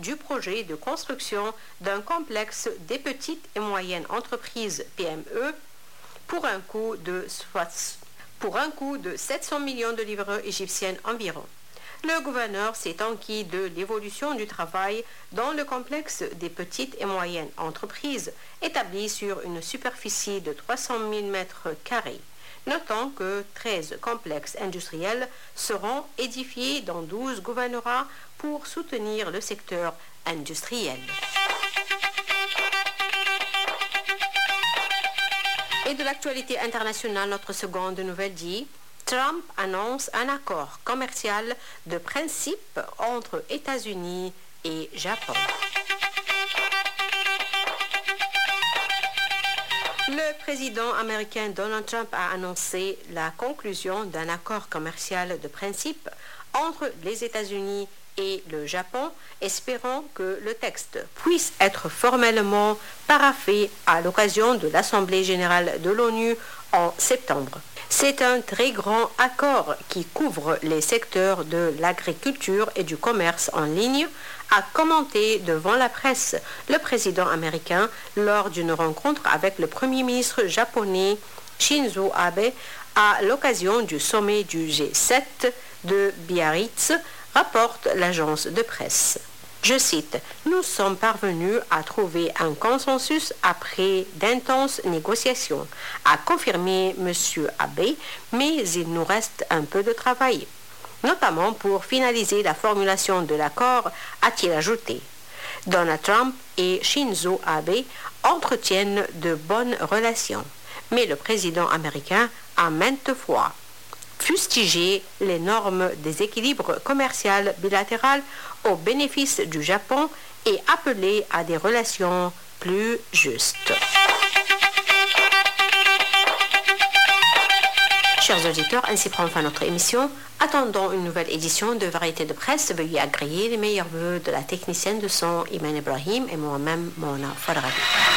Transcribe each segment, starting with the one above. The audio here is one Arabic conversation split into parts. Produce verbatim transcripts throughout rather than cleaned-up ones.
du projet de construction d'un complexe des petites et moyennes entreprises P M E pour un coût de, pour un coût de sept cents millions de livres égyptiennes environ. Le gouverneur s'est enquis de l'évolution du travail dans le complexe des petites et moyennes entreprises établi sur une superficie de trois cent mille mètres carrés. Notons que treize complexes industriels seront édifiés dans douze gouvernorats pour soutenir le secteur industriel. Et de l'actualité internationale, notre seconde nouvelle dit « Trump annonce un accord commercial de principe entre États-Unis et Japon ». Le président américain Donald Trump a annoncé la conclusion d'un accord commercial de principe entre les États-Unis et le Japon, espérant que le texte puisse être formellement paraphé à l'occasion de l'Assemblée générale de l'ONU en septembre. C'est un très grand accord qui couvre les secteurs de l'agriculture et du commerce en ligne, a commenté devant la presse le président américain lors d'une rencontre avec le premier ministre japonais Shinzo Abe à l'occasion du sommet du G sept de Biarritz, rapporte l'agence de presse. Je cite, « Nous sommes parvenus à trouver un consensus après d'intenses négociations, a confirmé M. Abe, mais il nous reste un peu de travail, notamment pour finaliser la formulation de l'accord, a-t-il ajouté. Donald Trump et Shinzo Abe entretiennent de bonnes relations, mais le président américain a maintes fois fustigé les normes des équilibres commerciaux bilatéraux au bénéfice du Japon et appelé à des relations plus justes. Chers auditeurs, ainsi prend fin notre émission. Attendons une nouvelle édition de Variété de presse. Veuillez agréer les meilleurs vœux de la technicienne de son Iman Ibrahim et moi-même, Mona Fadrabi.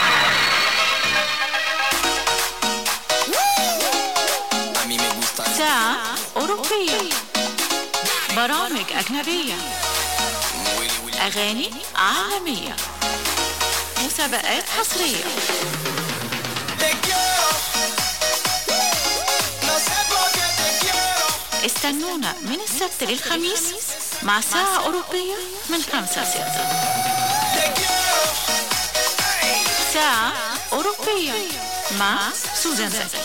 ساعة أوروبية برامج أجنبية أغاني عالمية مسابقات حصرية استنونا من السبت للخميس مع ساعة أوروبية من خمسة ستة ساعة أوروبية مع سوزان سكي.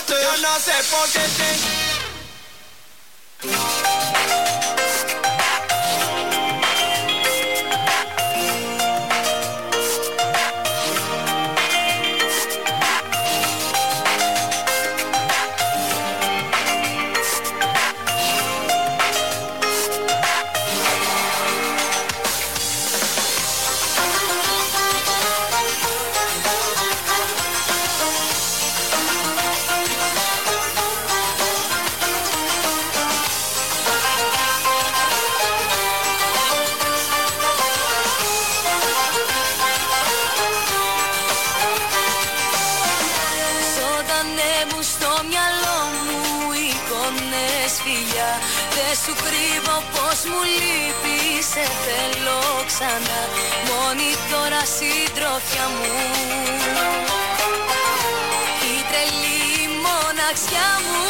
Δεν σου κρύβω πως μου λείπεις, σε θέλω ξανά, μόνη τώρα συντρόφια μου, η τρελή μοναξιά μου.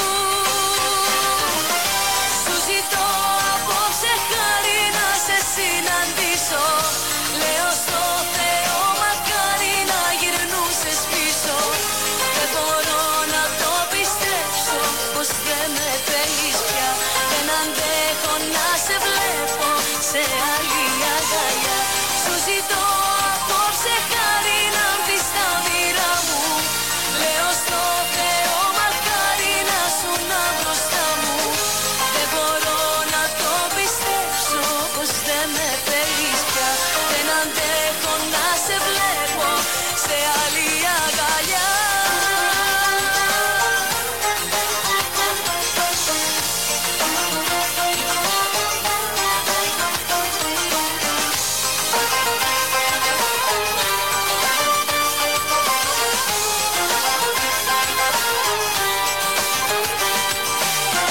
Σου ζητώ απόψε χάρη να σε συναντήσω, λέω στο Θεό μακάρι να γυρνούσες πίσω. Δεν μπορώ να το πιστέψω πως δεν με θέλεις πια, δεν αντέχω να σε βλέπω σε άλλη αγκαλιά. Σου ζητώ απόψε χάρη να μπεις στα όνειρά μου, λέω στο Θεό μακάρι να σου να μπροστά μου. Δεν μπορώ να το πιστέψω πως δεν με θέλεις πια, δεν αντέχω να σε βλέπω σε άλλη αγκαλιά.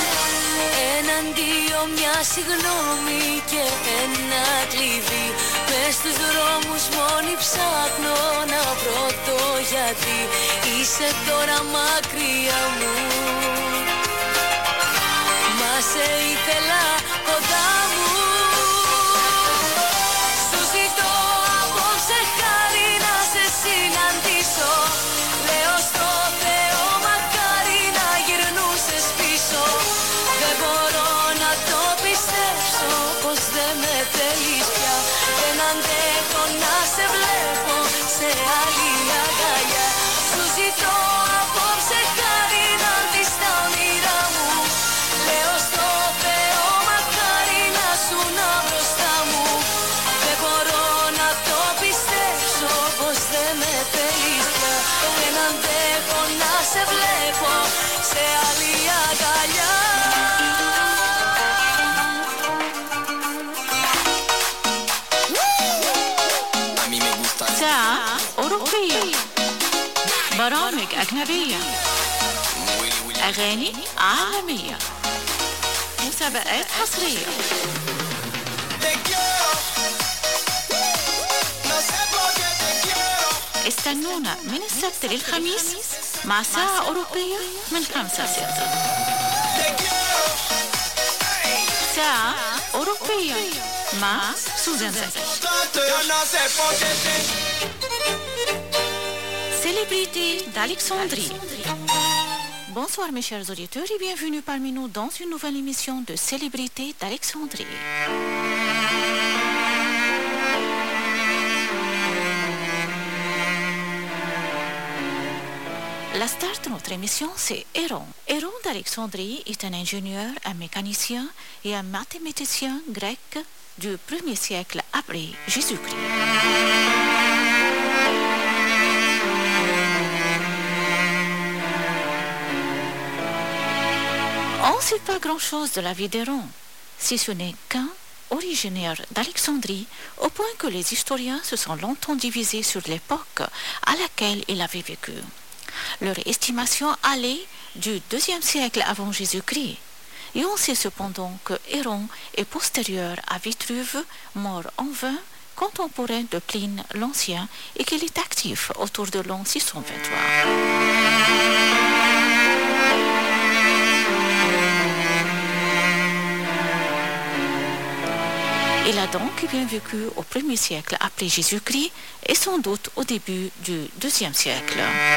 Συγγνώμη και ένα κλειδί Μες στους δρόμους μόνη ψάχνω να βρω το γιατί είσαι τώρα μακριά μου. Μα σε ήθελα κοντά μου. Σου ζητώ απόψε χάρη να σε συναντήσω. Λέω στο Θεό μακάρι να γυρνούσες πίσω. Δεν μπορώ να το πιστέψω πως δεν με θέλεις πια. Δεν αντέχω να σε βλέπω σε άλλη αγκαλιά. Σου ζητώ απόψε χάρη να έρθεις στα όνειρά μου. Λέω στο Θεό μακάρι να σου να μπροστά μου. Δεν μπορώ να το πιστέψω πως δεν με θέλεις πια. Δεν αντέχω να σε βλέπω σε άλλη αγκαλιά. ساعة أوروبية، برامج أجنبية، أغاني عالمية، مسابقات حصرية. استنونا من السبت للخميس مع ساعة أوروبية من خمسة ستة. ساعة أوروبية مع سوزان سكي. Célébrité d'Alexandrie. Bonsoir mes chers auditeurs et bienvenue parmi nous dans une nouvelle émission de Célébrité d'Alexandrie. La star de notre émission, c'est Héron. Héron d'Alexandrie est un ingénieur, un mécanicien et un mathématicien grec du premier siècle après Jésus-Christ. On ne sait pas grand-chose de la vie d'Héron, si ce n'est qu'un originaire d'Alexandrie, au point que les historiens se sont longtemps divisés sur l'époque à laquelle il avait vécu. Leur estimation allait du deuxième siècle avant Jésus-Christ. Et on sait cependant que Héron est postérieur à Vitruve, mort en vain, contemporain de Pline l'Ancien, et qu'il est actif autour de l'an six cent vingt-trois. Il a donc bien vécu au premier siècle après Jésus-Christ et sans doute au début du deuxième siècle.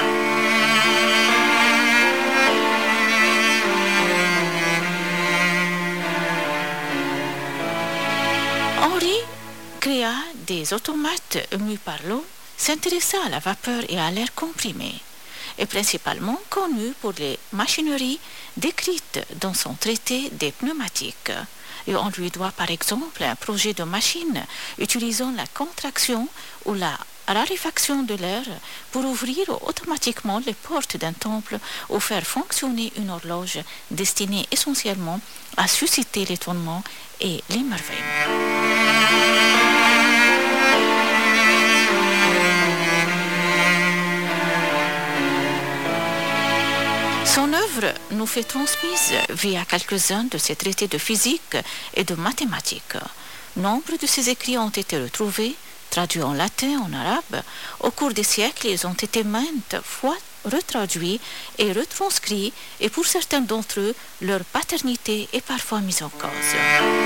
Henri créa des automates mus par l'eau, s'intéressa à la vapeur et à l'air comprimé, et principalement connu pour les machineries décrites dans son traité des pneumatiques. Et on lui doit par exemple un projet de machine utilisant la contraction ou la raréfaction de l'air pour ouvrir automatiquement les portes d'un temple ou faire fonctionner une horloge destinée essentiellement à susciter l'étonnement et l'émerveillement. Son œuvre nous fait transmise via quelques-uns de ses traités de physique et de mathématiques. Nombre de ses écrits ont été retrouvés, traduits en latin, en arabe. Au cours des siècles, ils ont été maintes fois retraduits et retranscrits, et pour certains d'entre eux, leur paternité est parfois mise en cause.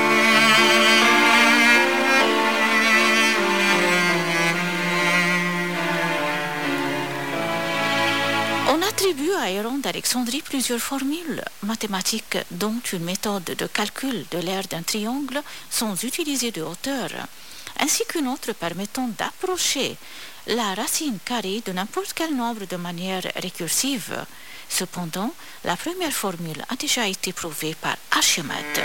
On attribue à Héron d'Alexandrie plusieurs formules mathématiques, dont une méthode de calcul de l'aire d'un triangle sans utiliser de hauteur, ainsi qu'une autre permettant d'approcher la racine carrée de n'importe quel nombre de manière récursive. Cependant, la première formule a déjà été prouvée par Archimède.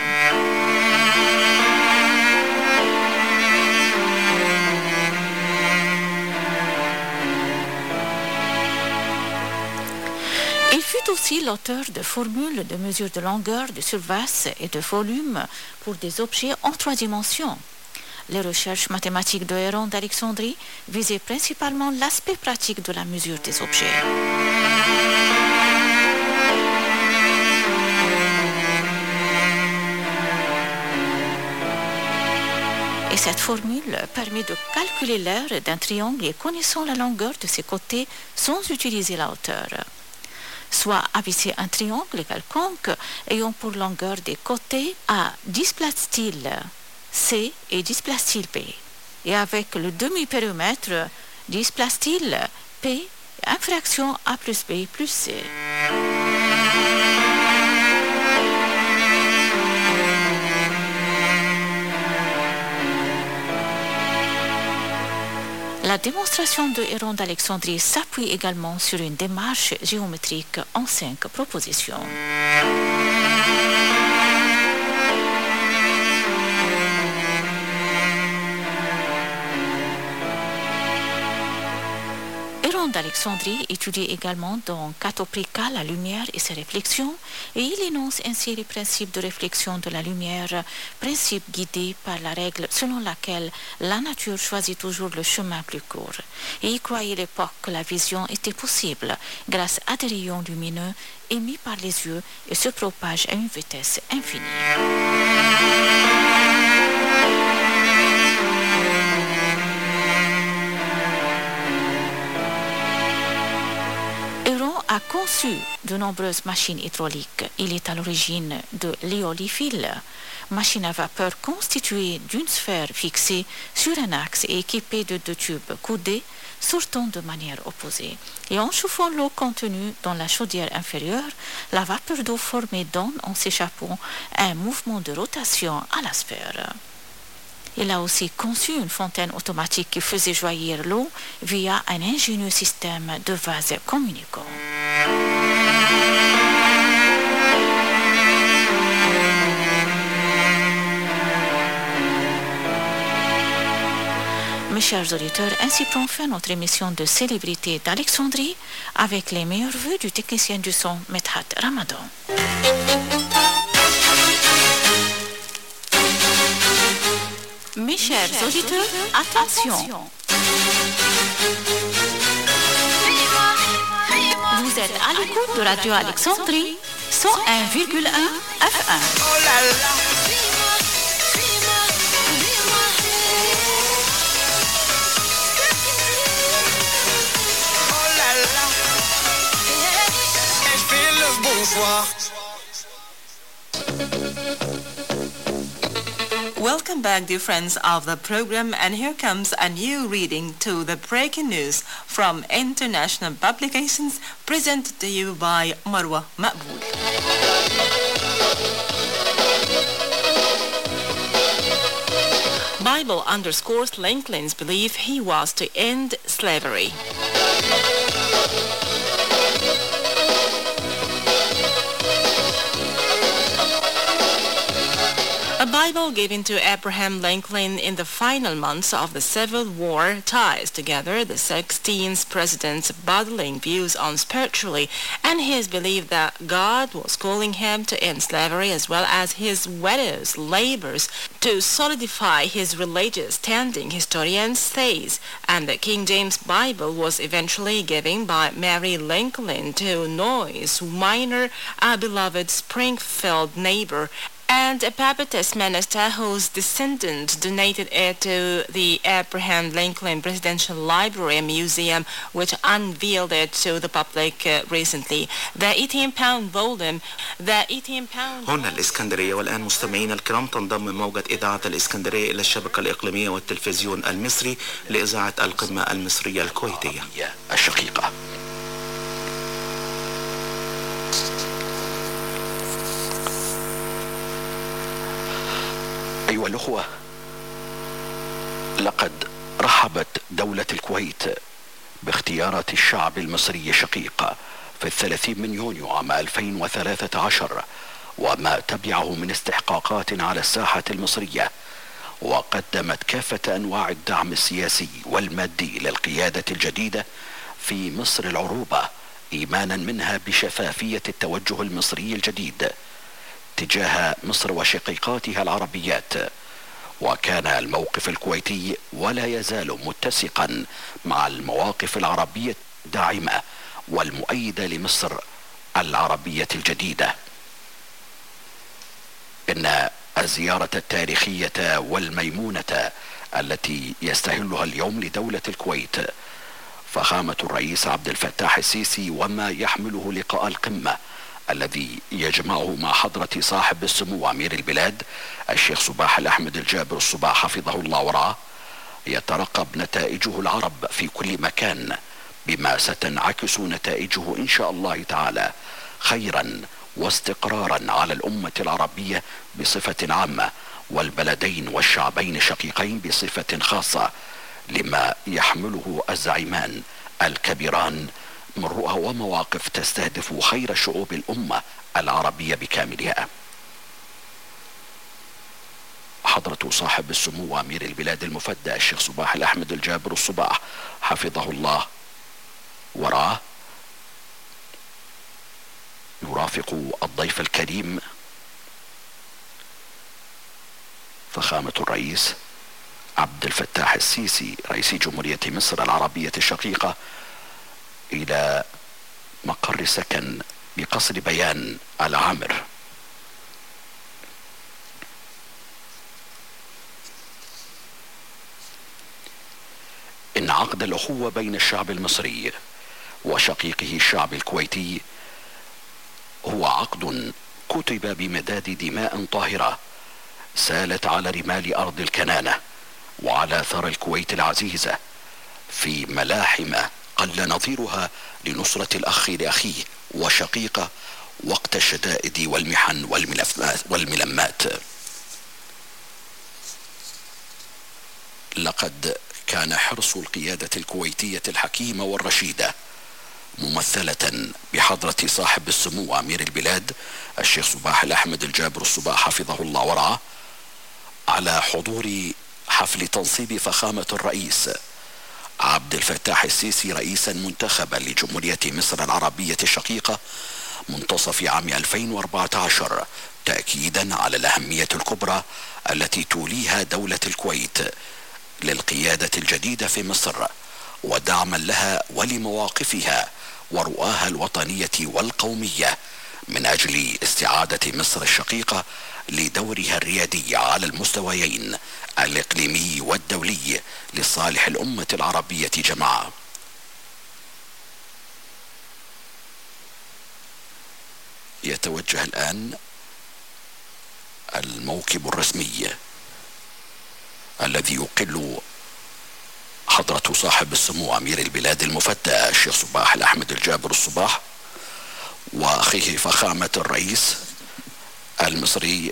Il fut aussi l'auteur de formules de mesure de longueur, de surface et de volume pour des objets en trois dimensions. Les recherches mathématiques de Héron d'Alexandrie visaient principalement l'aspect pratique de la mesure des objets. Et cette formule permet de calculer l'aire d'un triangle et connaissant la longueur de ses côtés sans utiliser la hauteur. Soit avisser un triangle quelconque ayant pour longueur des côtés A dix places-t-il C et dix places-t-il B. Et avec le demi-périmètre, dix places-t-il P, infraction A plus B plus C. La démonstration de Héron d'Alexandrie s'appuie également sur une démarche géométrique en cinq propositions. Héron d'Alexandrie étudie également dans Catoprica la lumière et ses réflexions, et il énonce ainsi les principes de réflexion de la lumière, principes guidés par la règle selon laquelle la nature choisit toujours le chemin plus court. Et il croyait à l'époque que la vision était possible grâce à des rayons lumineux émis par les yeux et se propagent à une vitesse infinie. A conçu de nombreuses machines hydrauliques. Il est à l'origine de l'éolifile, machine à vapeur constituée d'une sphère fixée sur un axe et équipée de deux tubes coudés sortant de manière opposée. Et en chauffant l'eau contenue dans la chaudière inférieure, la vapeur d'eau formée donne en s'échappant un mouvement de rotation à la sphère. Il a aussi conçu une fontaine automatique qui faisait jaillir l'eau via un ingénieux système de vases communicants. Mes chers auditeurs, ainsi prend fin notre émission de célébrité d'Alexandrie avec les meilleurs vœux du technicien du son Medhat Ramadan. Mes chers auditeurs, attention. Vous êtes à l'écoute de Radio Alexandrie, cent un virgule un F un. Oh là là. Oh là là. Et je fais le bonsoir. Welcome back, dear friends of the program, and here comes a new reading to the breaking news from international publications presented to you by Marwa Maqbool. Bible underscores Lincoln's belief he was to end slavery. A Bible given to Abraham Lincoln in the final months of the Civil War ties together the sixteenth president's bottling views on spirituality and his belief that God was calling him to end slavery, as well as his widow's labors to solidify his religious standing, historians says, and the King James Bible was eventually given by Mary Lincoln to Noyes Minor, a beloved Springfield neighbor, and a Baptist minister whose descendant donated it to the Abraham Lincoln Presidential Library and Museum, which unveiled it to the public uh, recently. The eighteen pound volume, the eighteen pound... هنا الإسكندرية، والآن مستمعينا الكرام تنضم موجة إذاعة الإسكندرية إلى الشبكة الإقليمية والتلفزيون المصري لإذاعة القمة المصرية الكويتية الشقيقة. أيها الأخوة، لقد رحبت دولة الكويت باختيارات الشعب المصري الشقيق في الثلاثين من يونيو عام ألفين وثلاثة عشر وما تبعه من استحقاقات على الساحة المصرية، وقدمت كافة أنواع الدعم السياسي والمادي للقيادة الجديدة في مصر العروبة، إيمانا منها بشفافية التوجه المصري الجديد تجاه مصر وشقيقاتها العربيات. وكان الموقف الكويتي ولا يزال متسقا مع المواقف العربية الداعمة والمؤيدة لمصر العربية الجديدة. إن الزيارة التاريخية والميمونة التي يستهلها اليوم لدولة الكويت فخامة الرئيس عبد الفتاح السيسي، وما يحمله لقاء القمة الذي يجمعه مع حضرة صاحب السمو أمير البلاد الشيخ صباح الأحمد الجابر الصباح حفظه الله ورعاه، يترقب نتائجه العرب في كل مكان، بما ستنعكس نتائجه إن شاء الله تعالى خيرا واستقرارا على الأمة العربية بصفة عامة، والبلدين والشعبين الشقيقين بصفة خاصة، لما يحمله الزعيمان الكبيران من رؤى ومواقف تستهدف خير شعوب الأمة العربية بكاملها. حضرة صاحب السمو أمير البلاد المفدى الشيخ صباح الأحمد الجابر الصباح حفظه الله ورعاه يرافق الضيف الكريم فخامة الرئيس عبد الفتاح السيسي رئيس جمهورية مصر العربية الشقيقة إلى مقر سكن بقصر بيان العامر. إن عقد الأخوة بين الشعب المصري وشقيقه الشعب الكويتي هو عقد كتب بمداد دماء طاهرة سالت على رمال أرض الكنانة وعلى ثرى الكويت العزيزة في ملاحم قل نظيرها لنصرة الأخ لأخيه وشقيقه وقت الشدائد والمحن والملمات. لقد كان حرص القيادة الكويتية الحكيمة والرشيدة ممثلة بحضرة صاحب السمو أمير البلاد الشيخ صباح الأحمد الجابر الصباح حفظه الله ورعاه على حضور حفل تنصيب فخامة الرئيس عبد الفتاح السيسي رئيسا منتخبا لجمهورية مصر العربية الشقيقة منتصف عام ألفين وأربعة عشر، تأكيدا على الأهمية الكبرى التي توليها دولة الكويت للقيادة الجديدة في مصر، ودعما لها ولمواقفها ورؤاها الوطنية والقومية من أجل استعادة مصر الشقيقة لدورها الريادي على المستويين الإقليمي والدولي لصالح الأمة العربية جمعاء. يتوجه الآن الموكب الرسمي الذي يقل حضرة صاحب السمو أمير البلاد المفدى الشيخ صباح الأحمد الجابر الصباح وأخيه فخامة الرئيس المصري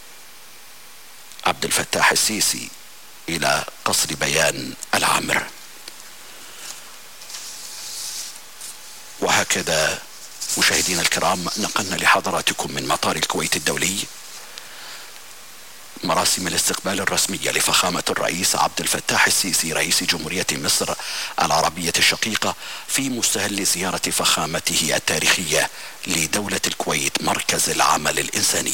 عبد الفتاح السيسي إلى قصر بيان العامر. وهكذا مشاهدينا الكرام نقلنا لحضراتكم من مطار الكويت الدولي مراسم الاستقبال الرسمية لفخامة الرئيس عبد الفتاح السيسي رئيس جمهورية مصر العربية الشقيقة في مستهل زيارة فخامته التاريخية لدولة الكويت مركز العمل الإنساني.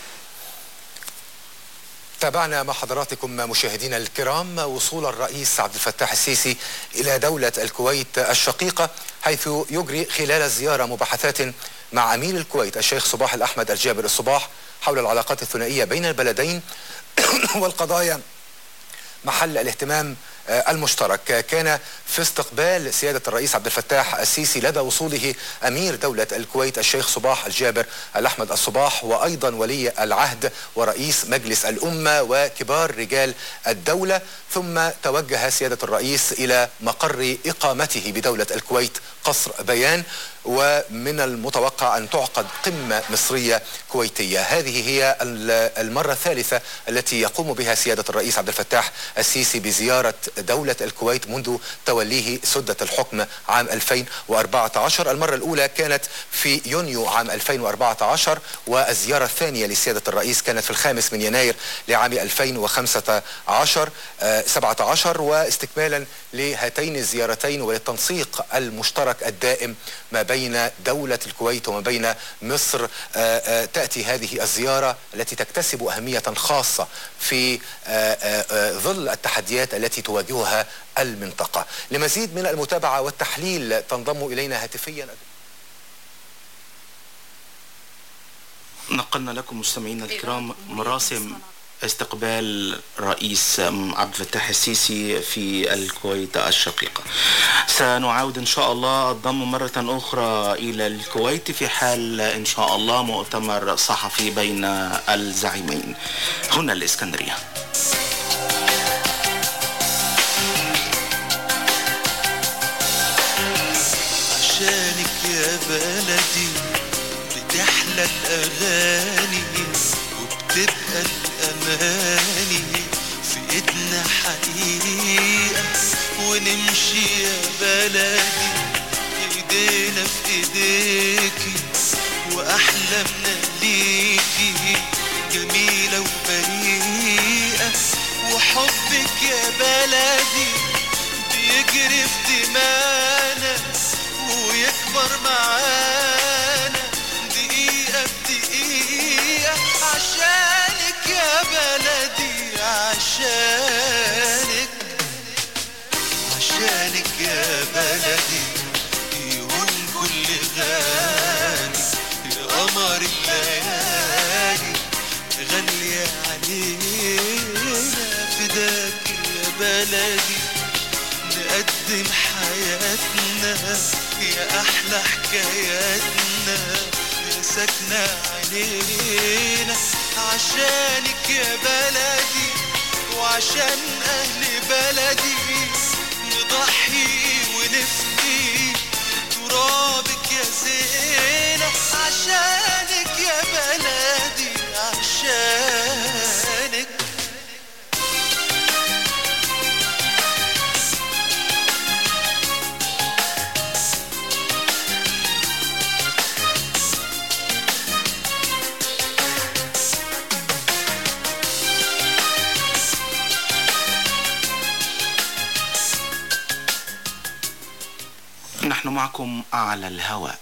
تابعنا مع حضراتكم مشاهدينا الكرام وصول الرئيس عبد الفتاح السيسي إلى دولة الكويت الشقيقة، حيث يجري خلال الزيارة مباحثات مع أمير الكويت الشيخ صباح الأحمد الجابر الصباح حول العلاقات الثنائية بين البلدين والقضايا محل الاهتمام المشترك. كان في استقبال سيادة الرئيس عبد الفتاح السيسي لدى وصوله أمير دولة الكويت الشيخ صباح الجابر الأحمد الصباح، وأيضا ولي العهد ورئيس مجلس الأمة وكبار رجال الدولة. ثم توجه سيادة الرئيس إلى مقر إقامته بدولة الكويت قصر بيان، ومن المتوقع أن تعقد قمة مصرية كويتية. هذه هي المرة الثالثة التي يقوم بها سيادة الرئيس عبد الفتاح السيسي بزيارة دولة الكويت منذ توليه سدة الحكم عام ألفين وأربعة عشر. المرة الأولى كانت في يونيو عام ألفين وأربعة عشر، والزيارة الثانية لسيادة الرئيس كانت في الخامس من يناير لعام ألفين وخمسة عشر سبعة عشر. واستكمالا لهاتين الزيارتين وللتنسيق المشترك الدائم ما بين دولة الكويت وما بين مصر، تأتي هذه الزيارة التي تكتسب أهمية خاصة في ظل التحديات التي تواجهها المنطقة. لمزيد من المتابعة والتحليل تنضم إلينا هاتفيا نقلنا لكم مستمعينا الكرام مراسم استقبال رئيس عبد الفتاح السيسي في الكويت الشقيقة. سنعاود إن شاء الله الضم مرة أخرى إلى الكويت في حال إن شاء الله مؤتمر صحفي بين الزعيمين. هنا الإسكندرية. عشانك يا بلدي بتحلى الأغاني وبتبقى الأماني في إيدنا حقيقة، ونمشي يا بلدي إيدينا في إيديكي، وأحلامنا ليكي جميلة وبريئة، وحبك يا بلدي بيجري في دمانا ويكبر معانا دقيقة بدقيقة، عشانك يا بلدي عشانك عشانك يا بلدي يهون كل غالي، يا قمر الليالي غالية علينا، فداك يا بلدي نقدم حياتنا، يا أحلى حكاياتنا يا ساكنة علينا، عشانك يا بلدي وعشان أهل بلدي نضحي ونفدي ترابك يا زينة، عشانك يا بلدي عشانك. نحن معكم على الهواء.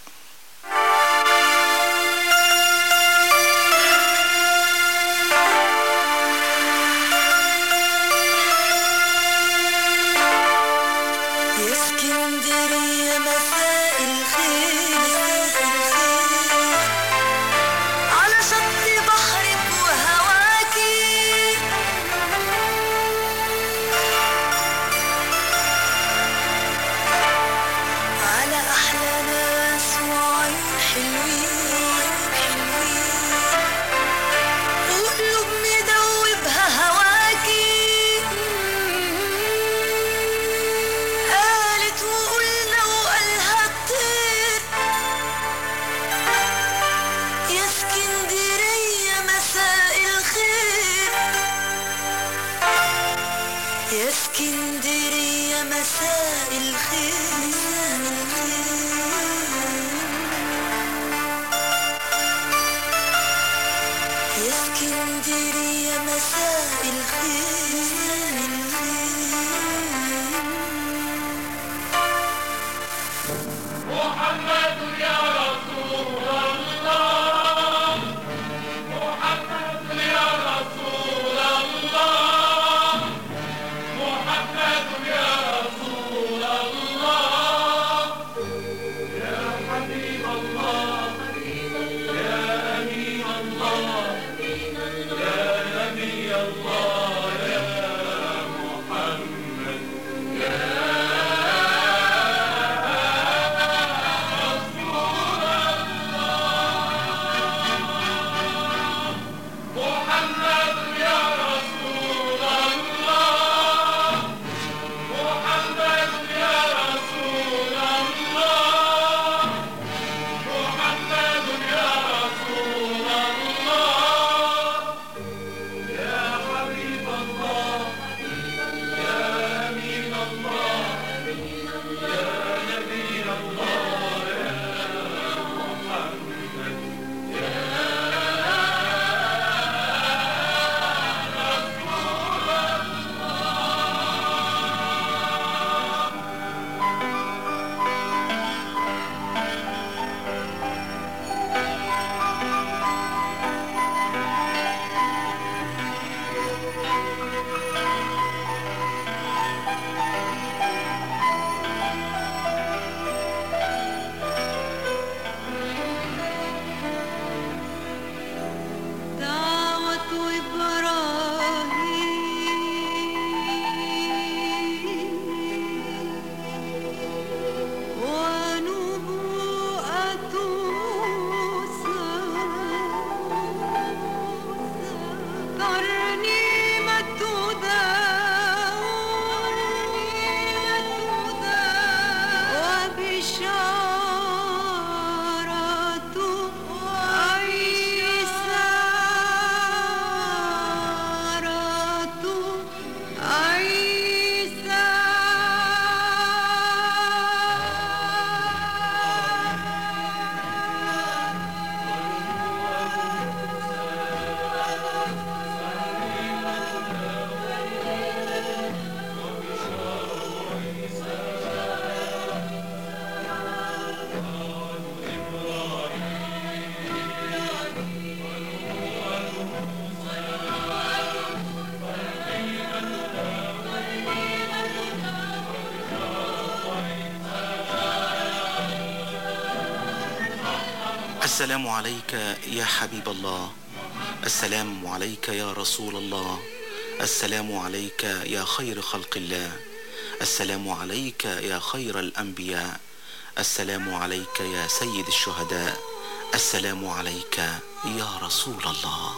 السلام عليك يا حبيب الله، السلام عليك يا رسول الله، السلام عليك يا خير خلق الله، السلام عليك يا خير الأنبياء، السلام عليك يا سيد الشهداء، السلام عليك يا رسول الله.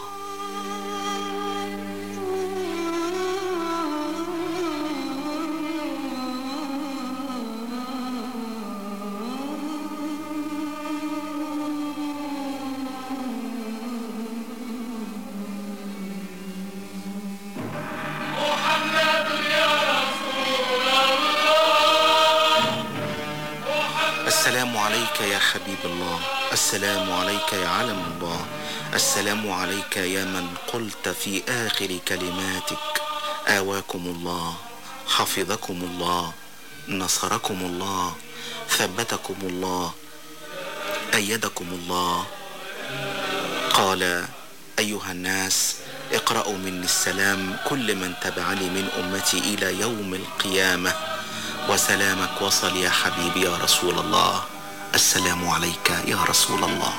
السلام عليك يا حبيب الله، السلام عليك يا علم الله، السلام عليك يا من قلت في آخر كلماتك: آواكم الله، حفظكم الله، نصركم الله، ثبتكم الله، أيدكم الله. قال: أيها الناس اقرأوا مني السلام كل من تبعني من أمتي إلى يوم القيامة، وسلامك وصل يا حبيبي يا رسول الله. السلام عليك يا رسول الله.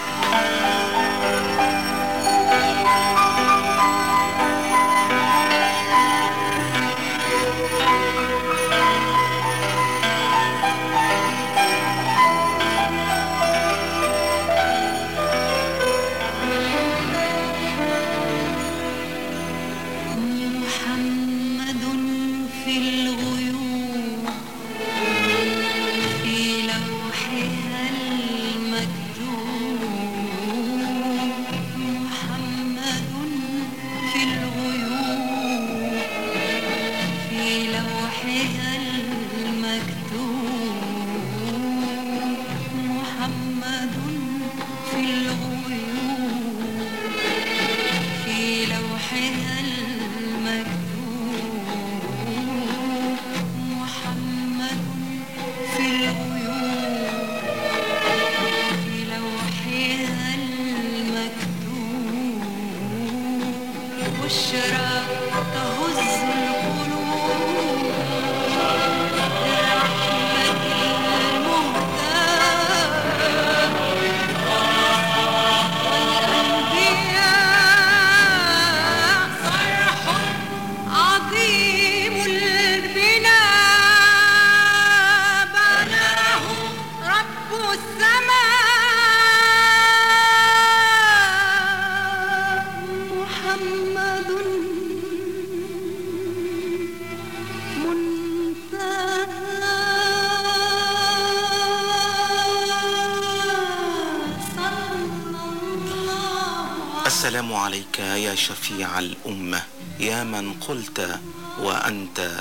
السلام عليك يا شفيع الأمة، يا من قلت وأنت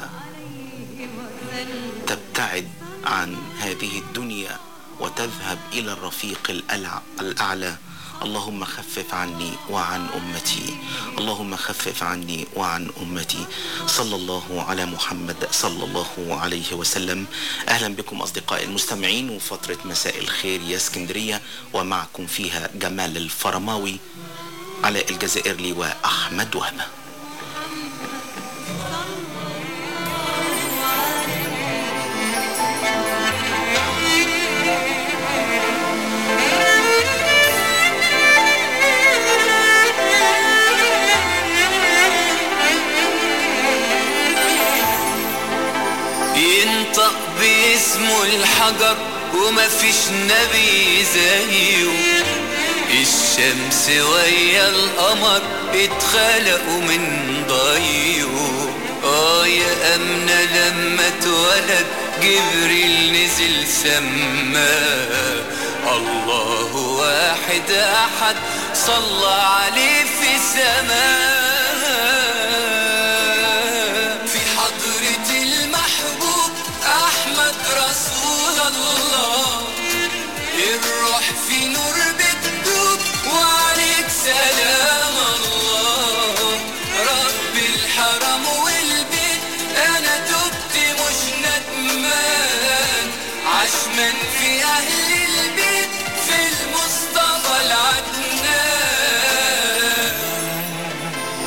تبتعد عن هذه الدنيا وتذهب إلى الرفيق الأعلى: اللهم خفف عني وعن أمتي، اللهم خفف عني وعن أمتي. صلى الله على محمد صلى الله عليه وسلم. أهلا بكم أصدقائي المستمعين وفترة مساء الخير يا اسكندرية، ومعكم فيها جمال الفرماوي، علاء الجزائري وأحمد وهبة. ينطق باسمه الحجر وما فيش نبي زيه، الشمس ويا القمر اتخلقوا من ضيه. اه يا أمنة لما اتولد جبريل نزل سماه، الله واحد أحد صلى عليه في السماء. في حضرة المحبوب أحمد رسول الله، الروح في نور بتدوب وعليك سلام الله. رب الحرم والبيت أنا تبت مش ندمان، عشمان في أهل البيت في المصطفى العدنان.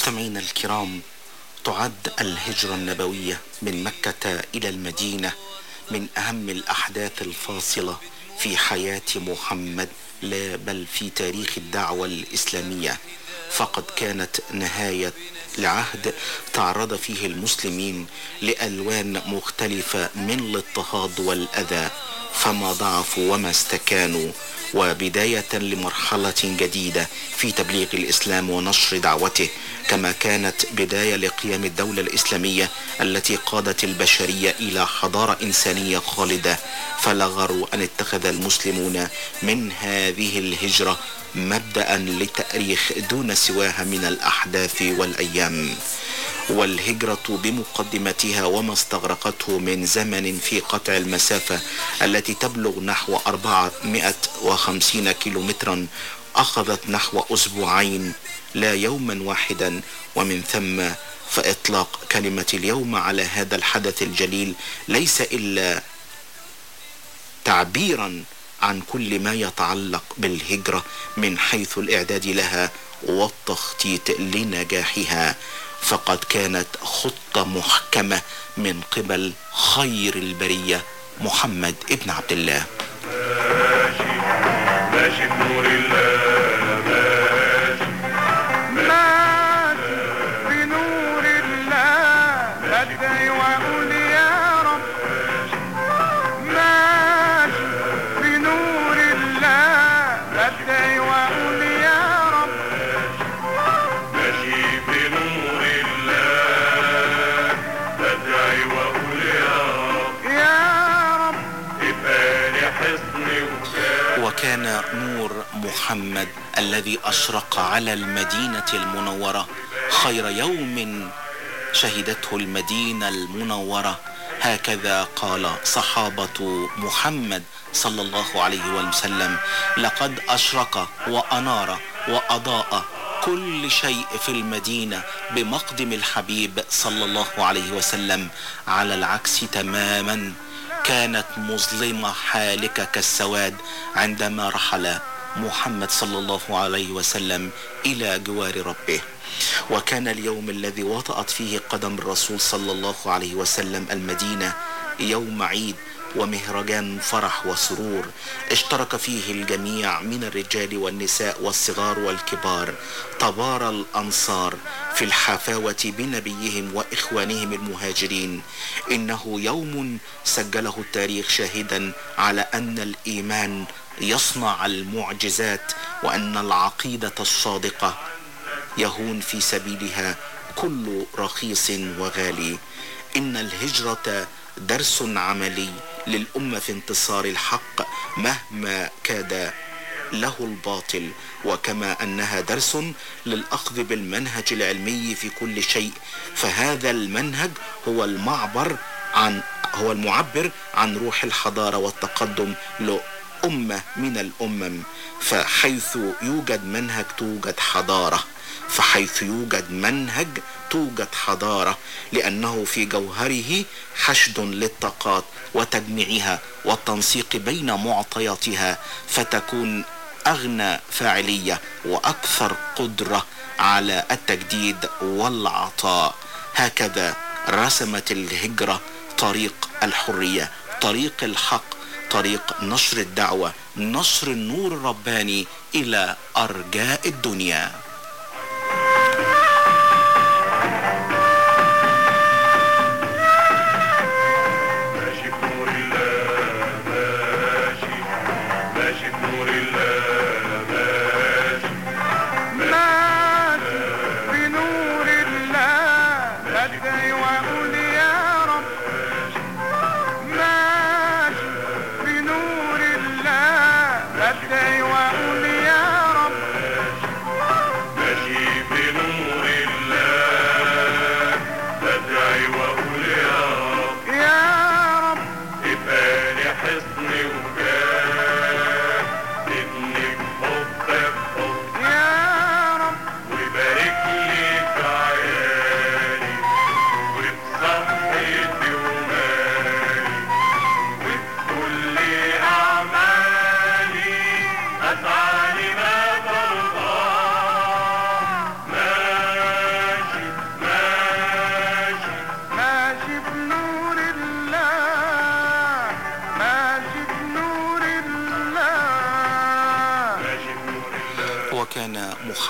مستمعينا الكرام، تعد الهجرة النبوية من مكة إلى المدينة من أهم الأحداث الفاصلة في حياة محمد، لا بل في تاريخ الدعوة الإسلامية، فقد كانت نهاية لعهد تعرض فيه المسلمين لألوان مختلفة من الاضطهاد والأذى، فما ضعفوا وما استكانوا، وبداية لمرحلة جديدة في تبليغ الإسلام ونشر دعوته، كما كانت بداية لقيام الدولة الإسلامية التي قادت البشرية إلى حضارة إنسانية خالدة. فلا غرو أن اتخذ المسلمون من هذه الهجرة مبدأ للتأريخ دون سواها من الأحداث والأيام. والهجرة بمقدمتها وما استغرقته من زمن في قطع المسافة التي تبلغ نحو أربعمائة وخمسين كيلومترا أخذت نحو أسبوعين لا يوما واحدا، ومن ثم فإطلاق كلمة اليوم على هذا الحدث الجليل ليس إلا تعبيرا عن كل ما يتعلق بالهجرة من حيث الإعداد لها والتخطيط لنجاحها، فقد كانت خطة محكمة من قبل خير البرية محمد ابن عبد الله. ماشي ماشي بنور الله، ماشي ماشي بنور الله، بدعي واقول يا رب، ماشي بنور الله، بدعي واقول يا رب، ماشي بنور الله، بدعي واقول يا رب، يا رب ابقى حصني وكان. وكان نور محمد الذي أشرق على المدينة المنورة خير يوم شهدته المدينة المنورة، هكذا قال صحابة محمد صلى الله عليه وسلم: لقد أشرق وأنار وأضاء كل شيء في المدينة بمقدم الحبيب صلى الله عليه وسلم، على العكس تماما كانت مظلمة حالكة كالسواد عندما رحل محمد صلى الله عليه وسلم إلى جوار ربه. وكان اليوم الذي وطأت فيه قدم الرسول صلى الله عليه وسلم المدينة يوم عيد ومهرجان فرح وسرور، اشترك فيه الجميع من الرجال والنساء والصغار والكبار، تبارى الأنصار في الحفاوة بنبيهم وإخوانهم المهاجرين. إنه يوم سجله التاريخ شاهدا على أن الإيمان يصنع المعجزات، وأن العقيدة الصادقة يهون في سبيلها كل رخيص وغالي. إن الهجرة درس عملي للأمة في انتصار الحق مهما كاد له الباطل، وكما أنها درس للأخذ بالمنهج العلمي في كل شيء، فهذا المنهج هو المعبر عن هو المعبر عن روح الحضارة والتقدم لأمة من الأمم. فحيث يوجد منهج توجد حضارة، فحيث يوجد منهج توجد حضارة، لأنه في جوهره حشد للطاقات وتجميعها والتنسيق بين معطياتها، فتكون أغنى فاعلية وأكثر قدرة على التجديد والعطاء. هكذا رسمت الهجرة طريق الحرية، طريق الحق، طريق نشر الدعوة، نشر النور الرباني إلى أرجاء الدنيا.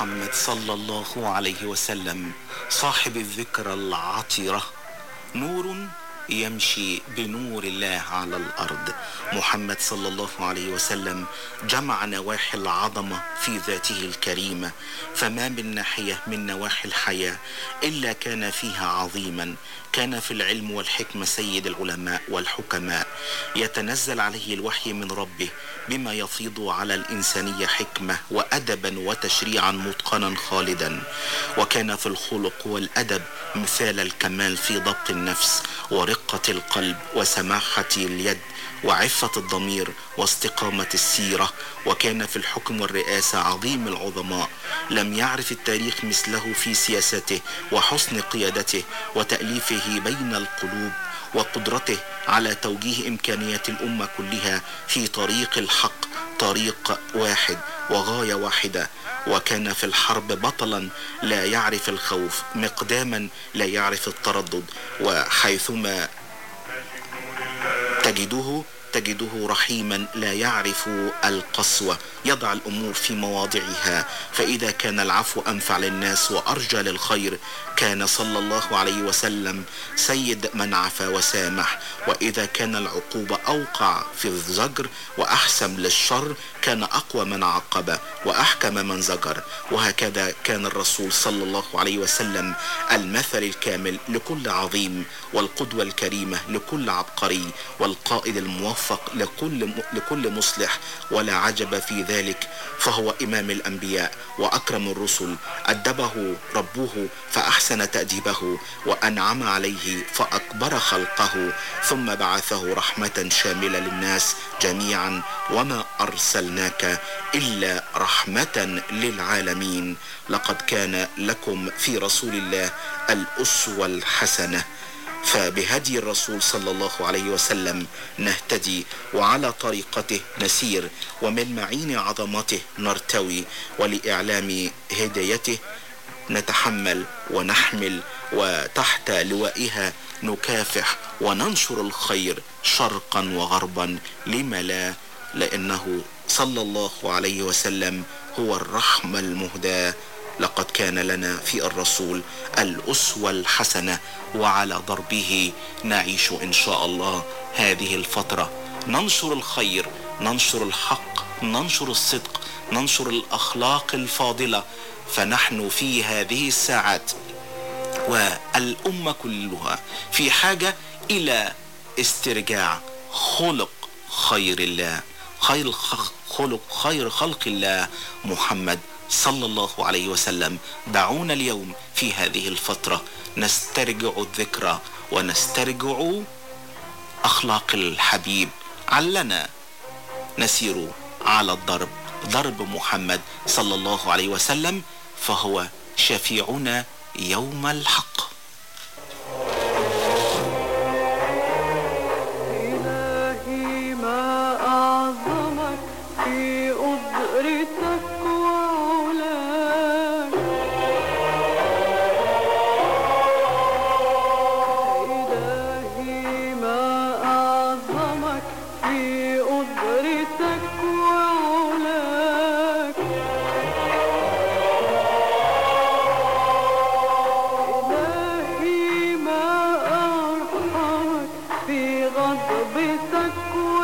محمد صلى الله عليه وسلم صاحب الذكرى العطرة، نور يمشي بنور الله على الأرض. محمد صلى الله عليه وسلم جمع نواحي العظمة في ذاته الكريمة، فما من ناحية من نواحي الحياة إلا كان فيها عظيما. كان في العلم والحكمة سيد العلماء والحكماء، يتنزل عليه الوحي من ربه بما يفيض على الإنسانية حكمة وأدبا وتشريعا متقنا خالدا. وكان في الخلق والأدب مثال الكمال في ضبط النفس ورقة القلب وسماحة اليد وعفة الضمير واستقامة السيرة. وكان في الحكم والرئاسة عظيم العظماء، لم يعرف التاريخ مثله في سياسته وحسن قيادته وتأليفه بين القلوب وقدرته على توجيه إمكانيات الأمة كلها في طريق الحق، طريق واحد وغاية واحدة. وكان في الحرب بطلا لا يعرف الخوف، مقداما لا يعرف التردد، وحيثما تجده تجده رحيما لا يعرف القسوة، يضع الأمور في مواضعها. فإذا كان العفو أنفع للناس وأرجى للخير كان صلى الله عليه وسلم سيد من عفا وسامح. وإذا كان العقوبة أوقع في الزجر وأحسم للشر كان أقوى من عقب وأحكم من زجر. وهكذا كان الرسول صلى الله عليه وسلم المثل الكامل لكل عظيم، والقدوة الكريمة لكل عبقري، والقائد الموفق لكل لكل مصلح. ولا عجب في ذلك، فهو إمام الأنبياء وأكرم الرسل، أدبه ربه فأحسن تأديبه، وأنعم عليه فأكبر خلقه، ثم بعثه رحمة شاملة للناس جميعا، وما أرسلناك إلا رحمة للعالمين. لقد كان لكم في رسول الله الأسوة الحسنة. فبهدي الرسول صلى الله عليه وسلم نهتدي، وعلى طريقته نسير، ومن معين عظمته نرتوي، ولإعلام هدايته نتحمل ونحمل، وتحت لوائها نكافح وننشر الخير شرقا وغربا. لما لا؟ لأنه صلى الله عليه وسلم هو الرحمة المهداة. لقد كان لنا في الرسول الأسوة الحسنة، وعلى ضربه نعيش إن شاء الله هذه الفترة. ننشر الخير، ننشر الحق، ننشر الصدق، ننشر الأخلاق الفاضلة. فنحن في هذه الساعات والأمة كلها في حاجة إلى استرجاع خلق خير الله، خير خلق خير خلق الله محمد صلى الله عليه وسلم. دعونا اليوم في هذه الفترة نسترجع الذكرى ونسترجع أخلاق الحبيب. علنا نسير على الضرب، ضرب محمد صلى الله عليه وسلم، فهو شفيعنا يوم الحق. إلهي ما أعظمك في قدرتك وعلاك، إلهي ما أعظمك في قدرتك وعلاك، إلهي ما أرحمك في غضبتك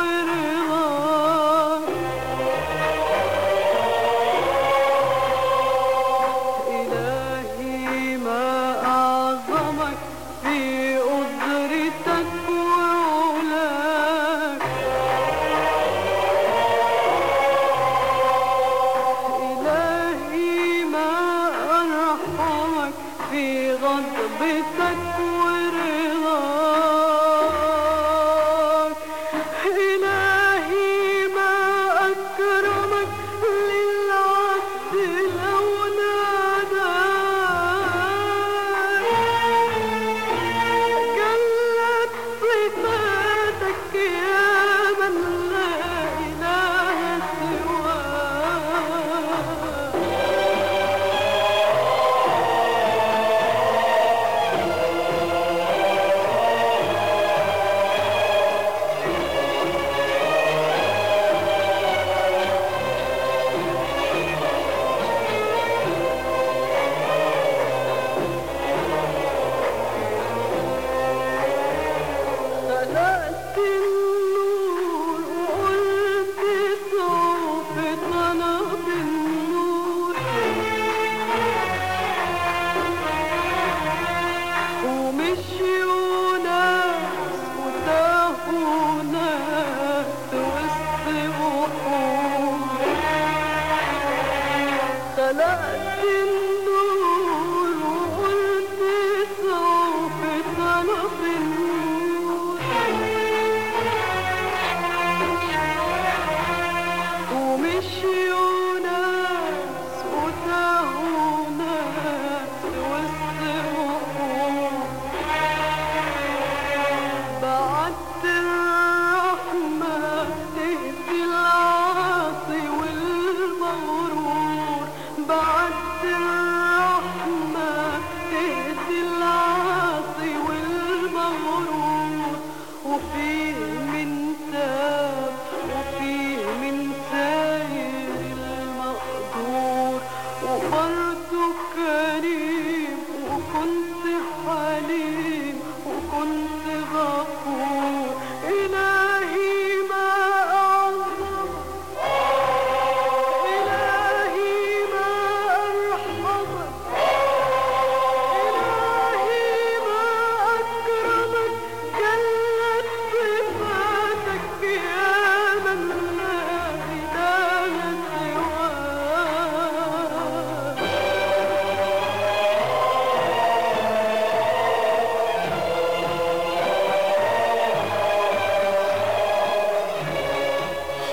ورضاك، إلهي ما أعظمك في قدرتك وعلاك، إلهي ما أرحمك في غضبتك ورضاك، إلهي ما أكرمك للعبد لو ناداك، جلت صفاتك يا من لا إله سواك.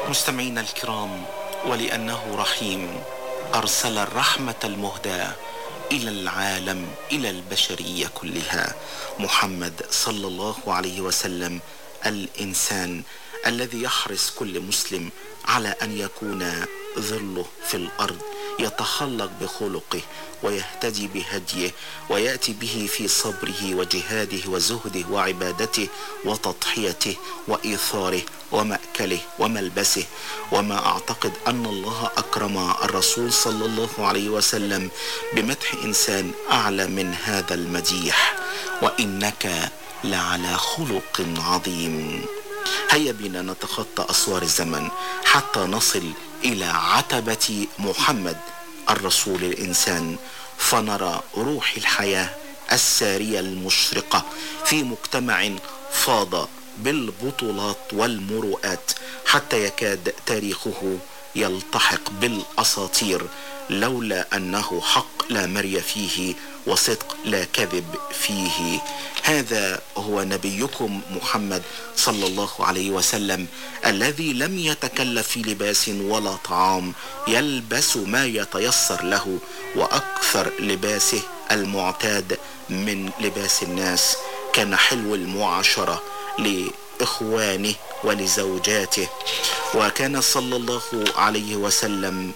مستمعينا الكرام، ولأنه رحيم أرسل الرحمة المهداة إلى العالم، إلى البشرية كلها، محمد صلى الله عليه وسلم، الإنسان الذي يحرص كل مسلم على أن يكون ظله في الأرض، يتخلق بخلقه ويهتدي بهديه ويأتي به في صبره وجهاده وزهده وعبادته وتضحيته وإيثاره ومأكله وملبسه. وما أعتقد أن الله أكرم الرسول صلى الله عليه وسلم بمدح إنسان أعلى من هذا المديح: وإنك لعلى خلق عظيم. هيا بنا نتخطى أسوار الزمن حتى نصل إلى عتبة محمد الرسول الإنسان، فنرى روح الحياة السارية المشرقة في مجتمع فاض بالبطولات والمروءات، حتى يكاد تاريخه يلتحق بالأساطير، لولا أنه حق لا مري فيه وصدق لا كذب فيه. هذا هو نبيكم محمد صلى الله عليه وسلم، الذي لم يتكلف في لباس ولا طعام، يلبس ما يتيسر له، وأكثر لباسه المعتاد من لباس الناس. كان حلو المعاشرة لإخوانه ولزوجاته، وكان صلى الله عليه وسلم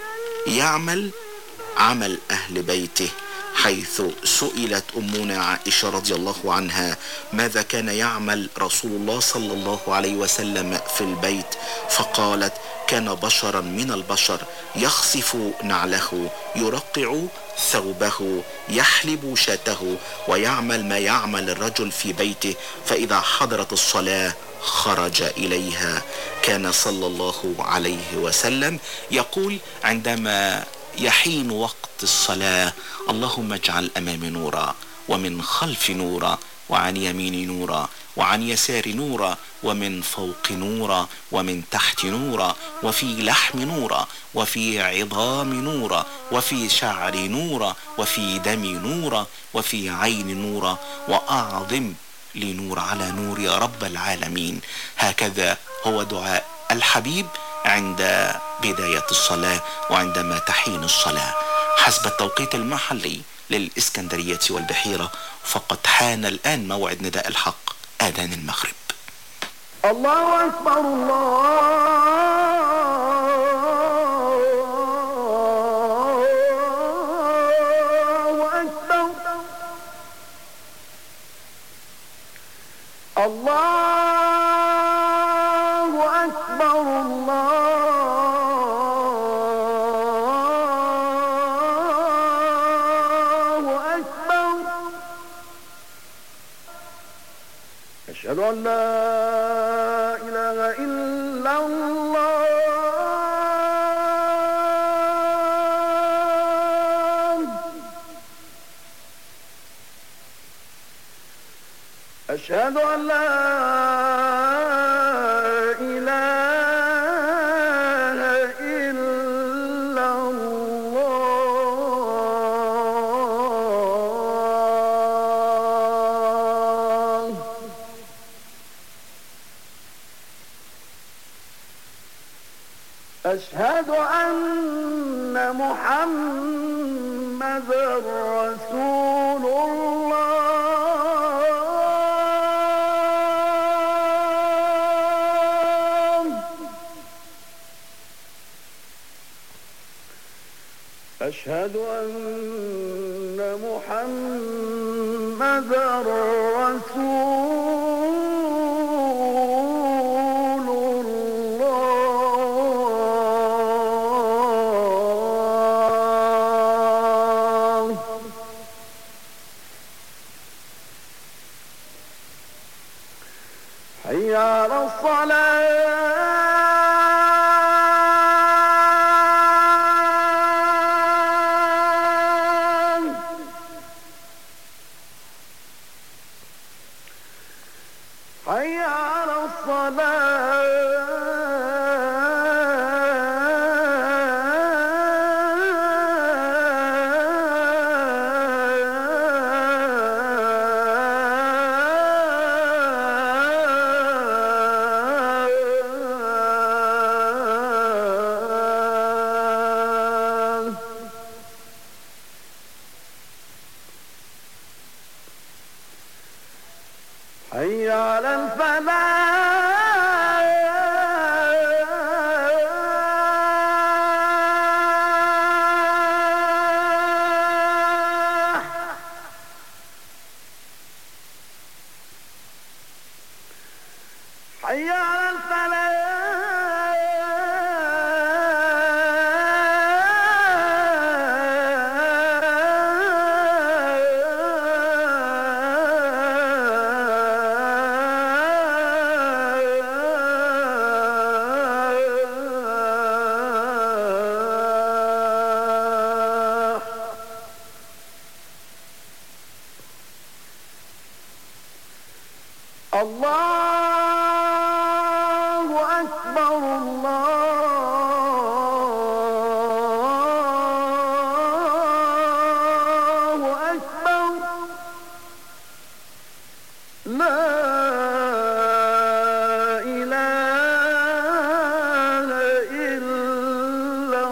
يعمل عمل أهل بيته، حيث سئلت أمنا عائشة رضي الله عنها ماذا كان يعمل رسول الله صلى الله عليه وسلم في البيت، فقالت: كان بشرا من البشر، يخصف نعله، يرقع ثوبه، يحلب شاته، ويعمل ما يعمل الرجل في بيته، فإذا حضرت الصلاة خرج إليها. كان صلى الله عليه وسلم يقول عندما يحين وقت الصلاة: اللهم اجعل أمامي نورا، ومن خلف نورا، وعن يميني نورا، وعن يسار نورا، ومن فوق نورا، ومن تحت نورا، وفي لحم نورا، وفي عظام نورا، وفي شعر نورا، وفي دم نورا، وفي عين نورا، وأعظم لي نور على نور يا رب العالمين. هكذا هو دعاء الحبيب عند بداية الصلاة وعندما تحين الصلاة. حسب التوقيت المحلي للإسكندرية والبحيرة، فقد حان الآن موعد نداء الحق، آذان المغرب. الله أكبر، الله أكبر، الله أكبر، الله أكبر. أشهد أن لا إله إلا الله، أشهد أن لا إله إلا الله، أشهد أن محمدًا رسول الله، أشهد أن محمدًا رسول الله. حي على الصلاة، حي على الصلاة. حي على الفلاح حي على الله أكبر الله أكبر لا إله إلا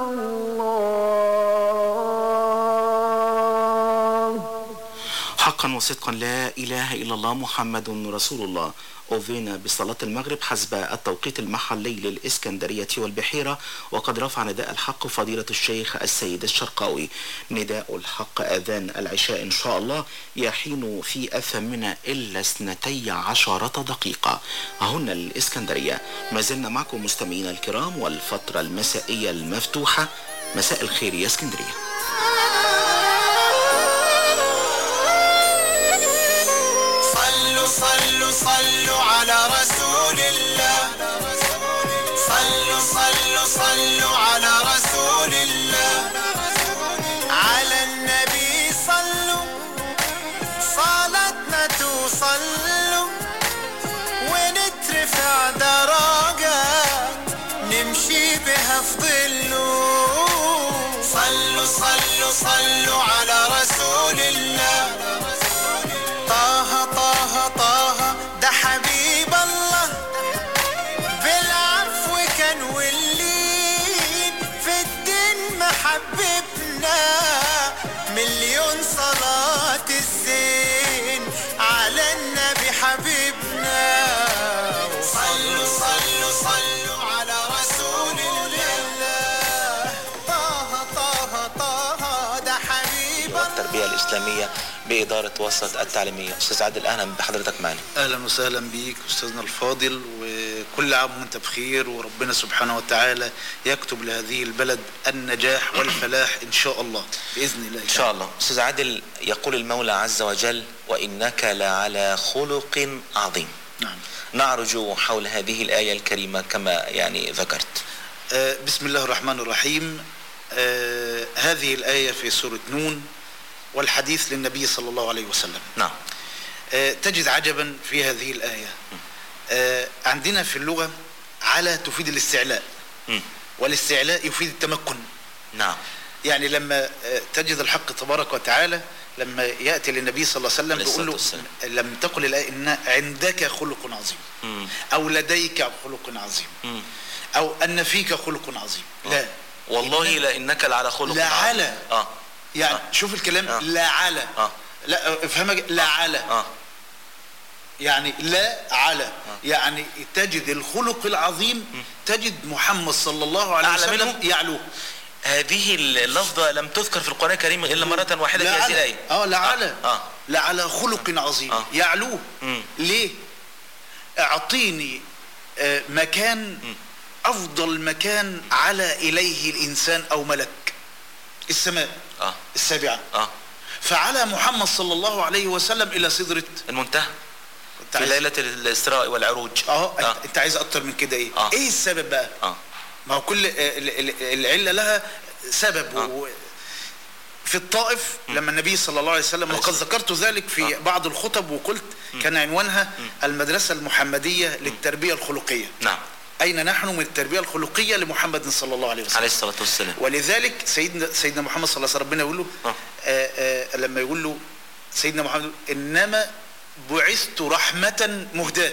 الله. حقا وصدقا لا إله إلا الله محمد رسول الله. أذن بصلاة المغرب حسب التوقيت المحلي للإسكندرية والبحيرة، وقد رفع نداء الحق فضيلة الشيخ السيد الشرقاوي. نداء الحق أذان العشاء إن شاء الله يحين في الثامنة إلا اثنتي عشرة دقيقة. هنا الإسكندرية. ما زلنا معكم مستمعينا الكرام والفترة المسائية المفتوحة. مساء الخير يا اسكندرية. صلوا صلوا على رسول الله، صلوا صلوا صلوا على رسول الله، على النبي صلوا صلاتنا توصلوا ونترفع درجات نمشي بها في ظله. صلوا صلوا صلوا على رسول الله، طه طه طه ده حبيب الله، بالعفو كان واللين في الدين محببنا، مليون صلاة الزين على النبي حبيبنا. صلوا صلوا صلوا على رسول الله، طه طه طه ده حبيب الله. والتربية الإسلامية بإدارة وسط التعليمية. أستاذ عادل أهلا بحضرتك معنا. أهلا وسهلا بيك أستاذنا الفاضل، وكل عام وأنت بخير، وربنا سبحانه وتعالى يكتب لهذه البلد النجاح والفلاح إن شاء الله بإذن الله. إن شاء الله. أستاذ عادل، يقول المولى عز وجل: وإنك لعلى خلق عظيم. نعم. نعرج حول هذه الآية الكريمة كما يعني ذكرت. آه بسم الله الرحمن الرحيم. آه هذه الآية في سورة نون، والحديث للنبي صلى الله عليه وسلم. نعم. آه تجد عجبا في هذه الآية. آه عندنا في اللغة على تفيد الاستعلاء، م. والاستعلاء يفيد التمكن. نعم. يعني لما آه تجد الحق تبارك وتعالى لما يأتي للنبي صلى الله عليه وسلم بيقول له لم تقل الآية إن عندك خلق عظيم، م. أو لديك خلق عظيم، م. أو أن فيك خلق عظيم. آه. لا والله إن لإنك لعلى خلق لا عظيم. على آه. يعني آه. شوف الكلام. آه. لا على آه. لا افهمك. لا على آه. يعني لا على آه. يعني تجد الخلق العظيم، م. تجد محمد صلى الله عليه وسلم يعلوه. هذه اللفظة لم تذكر في القرآن الكريم إلا مرة واحدة في هذه الآية. اه لا على آه. آه. لا على خلق عظيم. آه. يعلوه. م. ليه؟ اعطيني آه مكان، م. افضل مكان على اليه الانسان او ملك، السماء آه. السابعة. آه. فعلى محمد صلى الله عليه وسلم الى سدرة المنتهى في ليلة الإسراء والعروج. اه, آه. انت عايز اكتر من كده ايه؟ آه. ايه السبب بقى؟ آه. ما هو كل العلة لها سبب. آه. و... في الطائف م. لما النبي صلى الله عليه وسلم، وقد ذكرت ذلك في آه. بعض الخطب وقلت م. كان عنوانها م. المدرسة المحمدية للتربية الخلقية. نعم. أين نحن من التربية الخلقية لمحمد صلى الله عليه وسلم عليه الصلاة والسلام. ولذلك سيدنا سيدنا محمد صلى الله عليه وسلم ربنا يقول له آه. آآ آآ لما يقول له سيدنا محمد: إنما بعثت رحمة مهداة،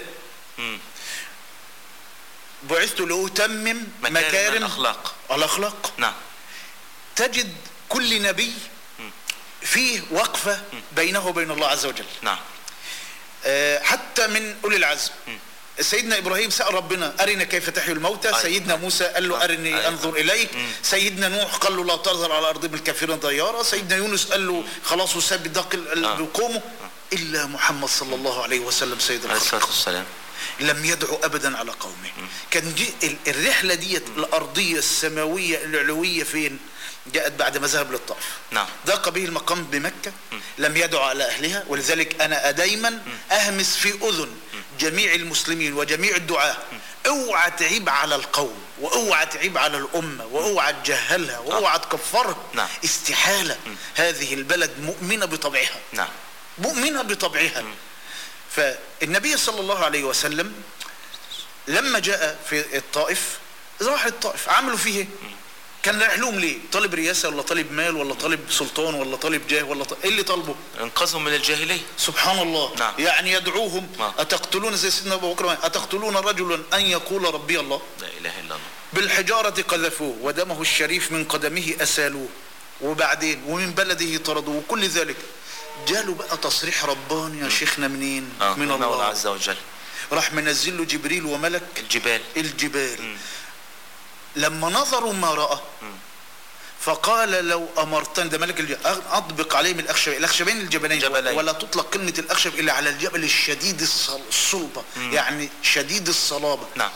بعثت لأتمم مكارم, مكارم الأخلاق الأخلاق. نعم. تجد كل نبي فيه وقفة بينه وبين الله عز وجل. نعم. آه حتى من أولي العزم. م. سيدنا إبراهيم سأل ربنا أرنا كيف تحيي الموتى. أي. سيدنا موسى قال له أرني أي. أنظر إليك. م. سيدنا نوح قال له لا تظهر على الأرض بالكافرين ضيارة. سيدنا يونس قال له خلاص وساب داق بقومه. إلا محمد صلى الله عليه وسلم سيد الخلق لم يدعو أبدا على قومه. م. كان دي الرحلة دي الأرضية السماوية العلوية فين؟ جاءت بعد ما ذهب للطائف. نعم. ضاق به المقام بمكة. م. لم يدعو على أهلها، ولذلك أنا دايما م. أهمس في أذن م. جميع المسلمين وجميع الدعاة، اوعى تعيب على القوم، واوعى تعيب على الأمة، واوعى تجهلها، واوعى تكفرها. نعم. استحالة. م. هذه البلد مؤمنة بطبعها. نعم. مؤمنة بطبعها. م. فالنبي صلى الله عليه وسلم لما جاء في الطائف، راح الطائف عملوا فيه ايه؟ كان رايح لهم ليه؟ طالب رئاسة ولا طالب مال ولا طالب سلطان ولا طالب جاه ولا طالب... ايه اللي طالبه؟ انقذهم من الجاهلية. سبحان الله. نعم. يعني يدعوهم. نعم. أتقتلون زي سيدنا أبو بكر أتقتلون رجلا أن يقول ربي الله؟ لا إله إلا الله. بالحجارة قذفوه ودمه الشريف من قدمه أسالوه، وبعدين ومن بلده طردوه، وكل ذلك جاله بقى تصريح رباني يا شيخنا منين؟ آه. من الله. الله عز وجل. راح منزل له جبريل وملك الجبال. الجبال. م. لما نظروا ما رأى م. فقال لو أمرتن، ده ملك الجبال، أطبق عليهم الأخشبين، الأخشبين الجبلين، جبلين. ولا تطلق كلمة الأخشب إلا على الجبل الشديد الصلبة، م. يعني شديد الصلابة. نعم.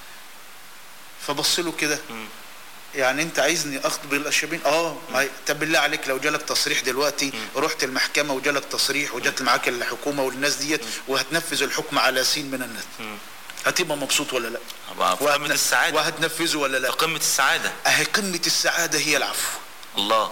فبص له كده، يعني انت عايزني اخطب الاشبين؟ اه. طب بالله عليك لو جالك تصريح دلوقتي، م. رحت المحكمه وجالك تصريح وجات معاك الحكومه والناس ديت وهتنفذ الحكم على سين من الناس، م. هتبقى مبسوط ولا لا؟ في قمه السعاده. وهتنفذه ولا لا؟ في قمه السعاده. اهي قمه السعاده هي العفو. الله.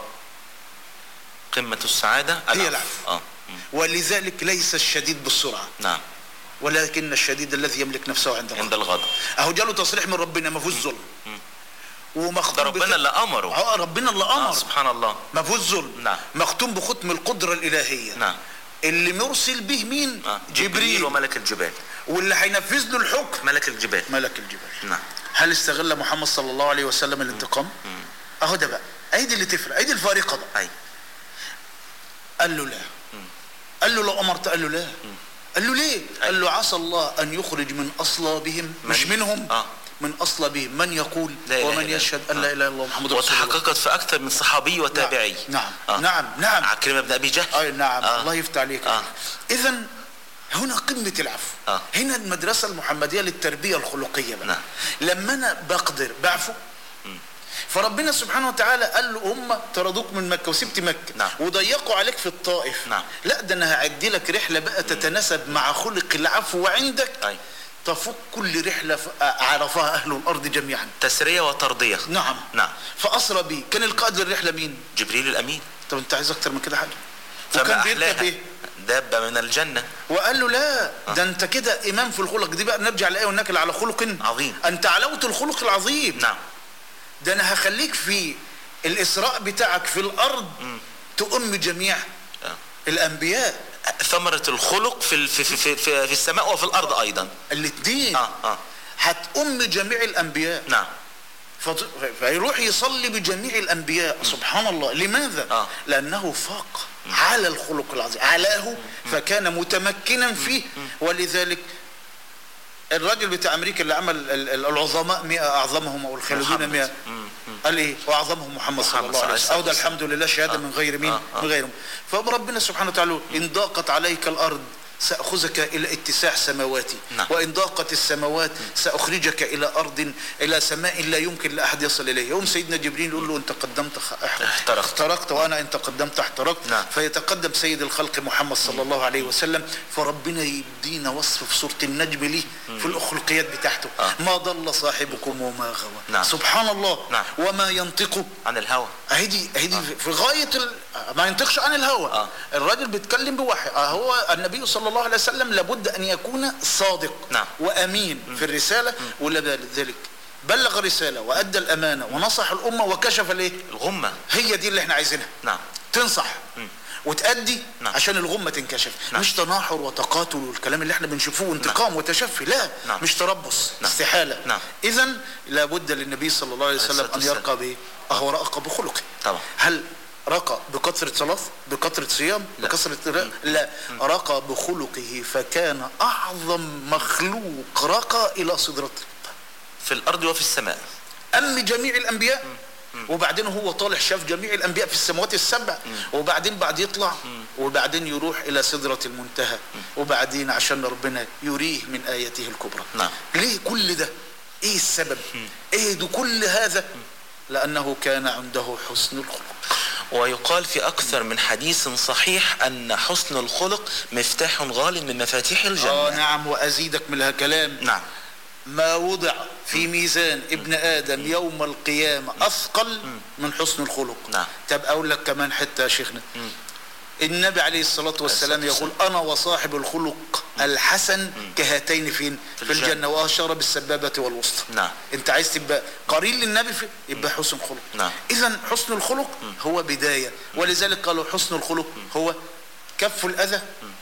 قمه السعاده العفو. هي العفو. اه. ولذلك ليس الشديد بالسرعه. نعم. ولكن الشديد الذي يملك نفسه عند عند الغضب. اهو جاله تصريح من ربنا ما فيهوش ظلم. ومختوم ربنا بخ... اللي امره. اه ربنا اللي امر. آه سبحان الله. ما فيهوش ظلم. نعم. مختوم بختم القدره الالهيه. نعم. اللي مرسل به مين؟ آه. جبريل. جبريل وملك الجبال. واللي هينفذ له الحكم ملك الجبال. ملك الجبال. نعم. هل استغل محمد صلى الله عليه وسلم الانتقام؟ مم. اهو ده بقى، ايدي اللي تفرق، ايدي الفارقه بقى. اي. قال له لا. مم. قال له لو امرت، قال له لا. مم. قال له ليه؟ أي. قال له عسى الله ان يخرج من اصلابهم، من مش منهم، آه. من أصلابهم من يقول ومن يشهد أن لا إله إلا الله محمد رسول الله. وتحققت في أكثر من صحابي وتابعي. نعم. آه. نعم نعم. عكرمة بن أبي جهل. أي نعم. آه. الله يفتح عليك. آه. إذا هنا قمة العفو. آه. هنا المدرسة المحمدية للتربية الخلقية بقى. نعم. لما أنا بقدر بعفو، فربنا سبحانه وتعالى قال له هم طردوك من مكة وسبت مكة. نعم. وضيقوا عليك في الطائف. نعم. لا ده أنا هعدي لك رحلة بقى تتناسب مع خلق العفو عندك. أي. تفك كل رحلة عرفها أهل الأرض جميعا. تسرية وترضية. نعم. نعم. فأسرى بي، كان القائد للرحلة مين؟ جبريل الأمين. طب أنت عايز أكتر من كده حاجة؟ فما أحلاها إيه؟ دابة من الجنة. وقال له لا آه. ده أنت كده إمام في الخلق. دي بقى نرجع لآية ونكل على خلق عظيم. أنت علوت الخلق العظيم. نعم. ده أنا هخليك في الإسراء بتاعك في الأرض م. تؤم جميع آه. الأنبياء. ثمرة الخلق في في في في, في, في السماء وفي الأرض أيضا. الاثنين. آه آه. هتأم جميع الأنبياء. نعم. فت... فيروح يصلي بجميع الأنبياء. م. سبحان الله. لماذا؟ آه. لأنه فاق م. على الخلق العظيم، علاه م. فكان متمكنا فيه. م. ولذلك الراجل بتاع أمريكا اللي عمل العظماء مئة أعظمهم أو الخالدون مئة، قال إيه؟ وأعظمهم محمد صلى الله عليه وسلم. أو ده الحمد لله شهادة آه. من غير مين؟ آه. آه. من غيرهم. فربنا سبحانه وتعالى إن ضاقت عليك الأرض سأخذك إلى اتساع سماواتي. نعم. وإن ضاقت السماوات سأخرجك إلى أرض إلى سماء لا يمكن لأحد يصل إليه. يوم سيدنا جبريل يقول له أنت قدمت احترقت, احترقت وأنا أنت قدمت احترقت. نعم. فيتقدم سيد الخلق محمد صلى الله عليه وسلم، فربنا يدينا وصف في سورة النجم ليه في الأخلاقيات بتاعته. آه. ما ضل صاحبكم وما غوى. نعم. سبحان الله. نعم. وما ينطق عن الهوى. هيدي هيدي آه. في غاية ال... ما ينطقش عن الهوى. آه. الراجل بيتكلم بوحي. آه هو النبي صلى الله عليه وسلم لابد أن يكون صادق. نعم. وأمين م. في الرسالة. م. ولذلك بلغ الرسالة وأدى الأمانة ونصح الأمة وكشف الايه؟ الغمة. هي دي اللي احنا عايزينها. نعم. تنصح م. وتأدي. نعم. عشان الغمة تنكشف. نعم. مش تناحر وتقاتل والكلام اللي احنا بنشوفوه وانتقام. نعم. وتشفي. لا. نعم. مش تربص. نعم. استحالة. نعم. إذن لابد للنبي صلى الله عليه وسلم أن يرقى به. أهو رأق بخلقه. طبعا. هل رقى بكثرة صلاة، بكثرة صيام، بكثرة لا, لا. رقى بخلقه فكان أعظم مخلوق رقى إلى سدرة في الأرض وفي السماء، أم جميع الأنبياء. وبعدين هو طالع شاف جميع الأنبياء في السماوات السبع، وبعدين بعد يطلع وبعدين يروح إلى سدرة المنتهى، وبعدين عشان ربنا يريه من آياته الكبرى. نعم. ليه كل ده؟ إيه السبب؟ إيه ده كل هذا؟ لأنه كان عنده حسن الخلق. ويقال في أكثر من حديث صحيح أن حسن الخلق مفتاح غال من مفاتيح الجنة. آه نعم، وأزيدك من الكلام. نعم. ما وضع في ميزان ابن آدم يوم القيامة أثقل من حسن الخلق. نعم. طب أقول لك كمان حتى يا شيخنا، النبي عليه الصلاة والسلام يقول أنا وصاحب الخلق الحسن كهاتين فين في, في الجنة، وأشار بالسبابة والوسطى. نعم. أنت عايز تبقى قرين للنبي في يبقى حسن خلق. نعم. إذن حسن الخلق هو بداية، ولذلك قالوا حسن الخلق هو كف الأذى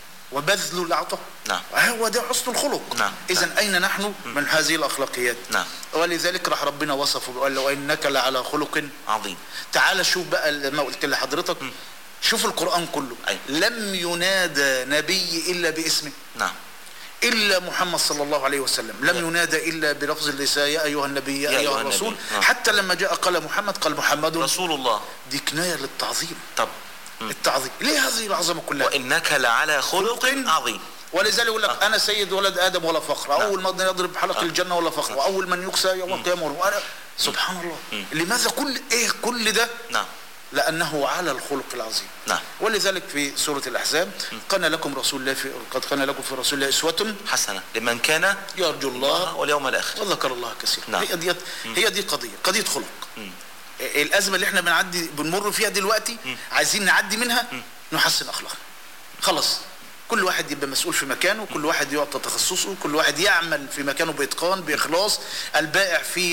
وبذل العطاء. نعم. هو ده حسن الخلق. نعم. إذن أين نحن من هذه الأخلاقيات؟ نعم. ولذلك راح ربنا وصفه وقال له وإنك لعلى خلق عظيم. تعال شوف بقى ما قلت لحضرتك، شوف القرآن كله. أي. لم ينادى نبي إلا باسمه. نعم. إلا محمد صلى الله عليه وسلم لم نعم. ينادى إلا بلفظ اللسان يا أيها النبي يا, يا أيها أيها الرسول. النبي. نعم. حتى لما جاء قال محمد قال محمد رسول الله. دي كناية للتعظيم. طب التعظيم ليه هذه العظمة كلها؟ وإنك لعلى خلق عظيم. ولذلك يقول لك آه. أنا سيد ولد آدم ولا فخر. نعم. أول ما يضرب حلق آه. الجنة ولا فخر. وأول من يكسى يوم القيامة وأنا سبحان الله. مم. لماذا كل إيه كل ده؟ نعم. لأنه على الخلق العظيم. نعم. ولذلك في سورة الأحزاب قال لكم رسول الله في قد كان لكم في رسول الله أسوة حسنة لمن كان يرجو الله واليوم الآخر وذكر الله كثيرا. نعم. هي دي هي دي قضية قضية خلق. مم. الأزمة اللي احنا بنعدي بنمر فيها دلوقتي مم. عايزين نعدي منها مم. نحسن أخلاقنا. خلاص كل واحد يبقى مسؤول في مكانه، كل واحد يعطى تخصصه، كل واحد يعمل في مكانه بإتقان بإخلاص، البائع في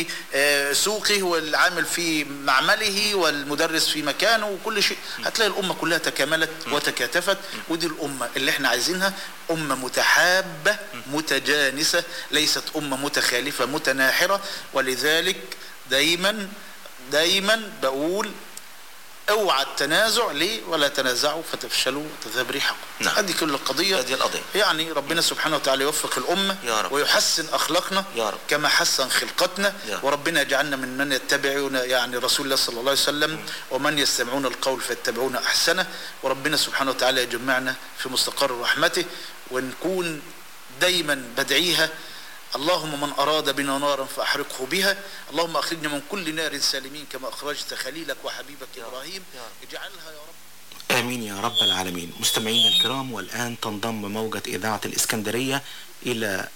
سوقه والعامل في معمله والمدرس في مكانه وكل شيء. هتلاقي الأمة كلها تكاملت وتكاتفت، ودي الأمة اللي احنا عايزينها، أمة متحابة متجانسة، ليست أمة متخالفة متناحرة. ولذلك دايما دايما بقول اوعى التنازع ليه ولا تنازعوا فتفشلوا وتذهب ريحكم. نعم. هذه كل القضية. هذه القضية. يعني ربنا سبحانه وتعالى يوفق الأمة يا رب. ويحسن أخلاقنا يا رب. كما حسن خلقتنا. يا رب. وربنا يجعلنا من من يتبعون يعني رسول الله صلى الله عليه وسلم م. ومن يستمعون القول فيتبعون أحسنه. وربنا سبحانه وتعالى يجمعنا في مستقر رحمته، ونكون دايما بدعيها اللهم من أراد بنا نارا فأحرقه بها، اللهم أخرجنا من كل نار سالمين كما أخرجت خليلك وحبيبك إبراهيم، اجعلها يا رب. آمين يا رب العالمين. مستمعينا الكرام، والآن تنضم موجة إذاعة الإسكندرية إلى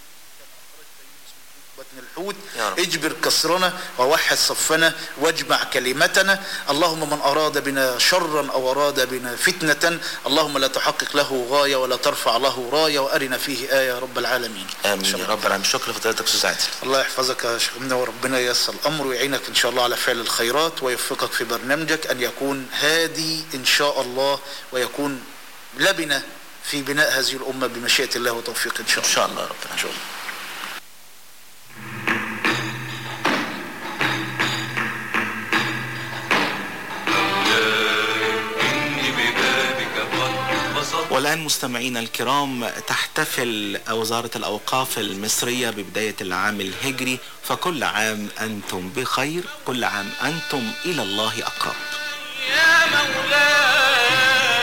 الحوت. اجبر كسرنا ووحد صفنا واجمع كلمتنا. اللهم من أراد بنا شرا أو أراد بنا فتنة اللهم لا تحقق له غاية ولا ترفع له راية، وأرنا فيه آية يا رب العالمين. آمين يا رب العالمين. شكرا لفضيلتك أستاذ عادل. الله يحفظك يا شيخنا، وربنا ييسر الأمر ويعينك إن شاء الله على فعل الخيرات، ويوفقك في برنامجك أن يكون هادي إن شاء الله، ويكون لبنة في بناء هذه الأمة بمشيئة الله وتوفيق إن شاء الله. إن شاء الله رب إن شاء الله. والآن مستمعينا الكرام، تحتفل وزارة الأوقاف المصرية ببداية العام الهجري، فكل عام أنتم بخير، كل عام أنتم إلى الله أقرب. يا مولاي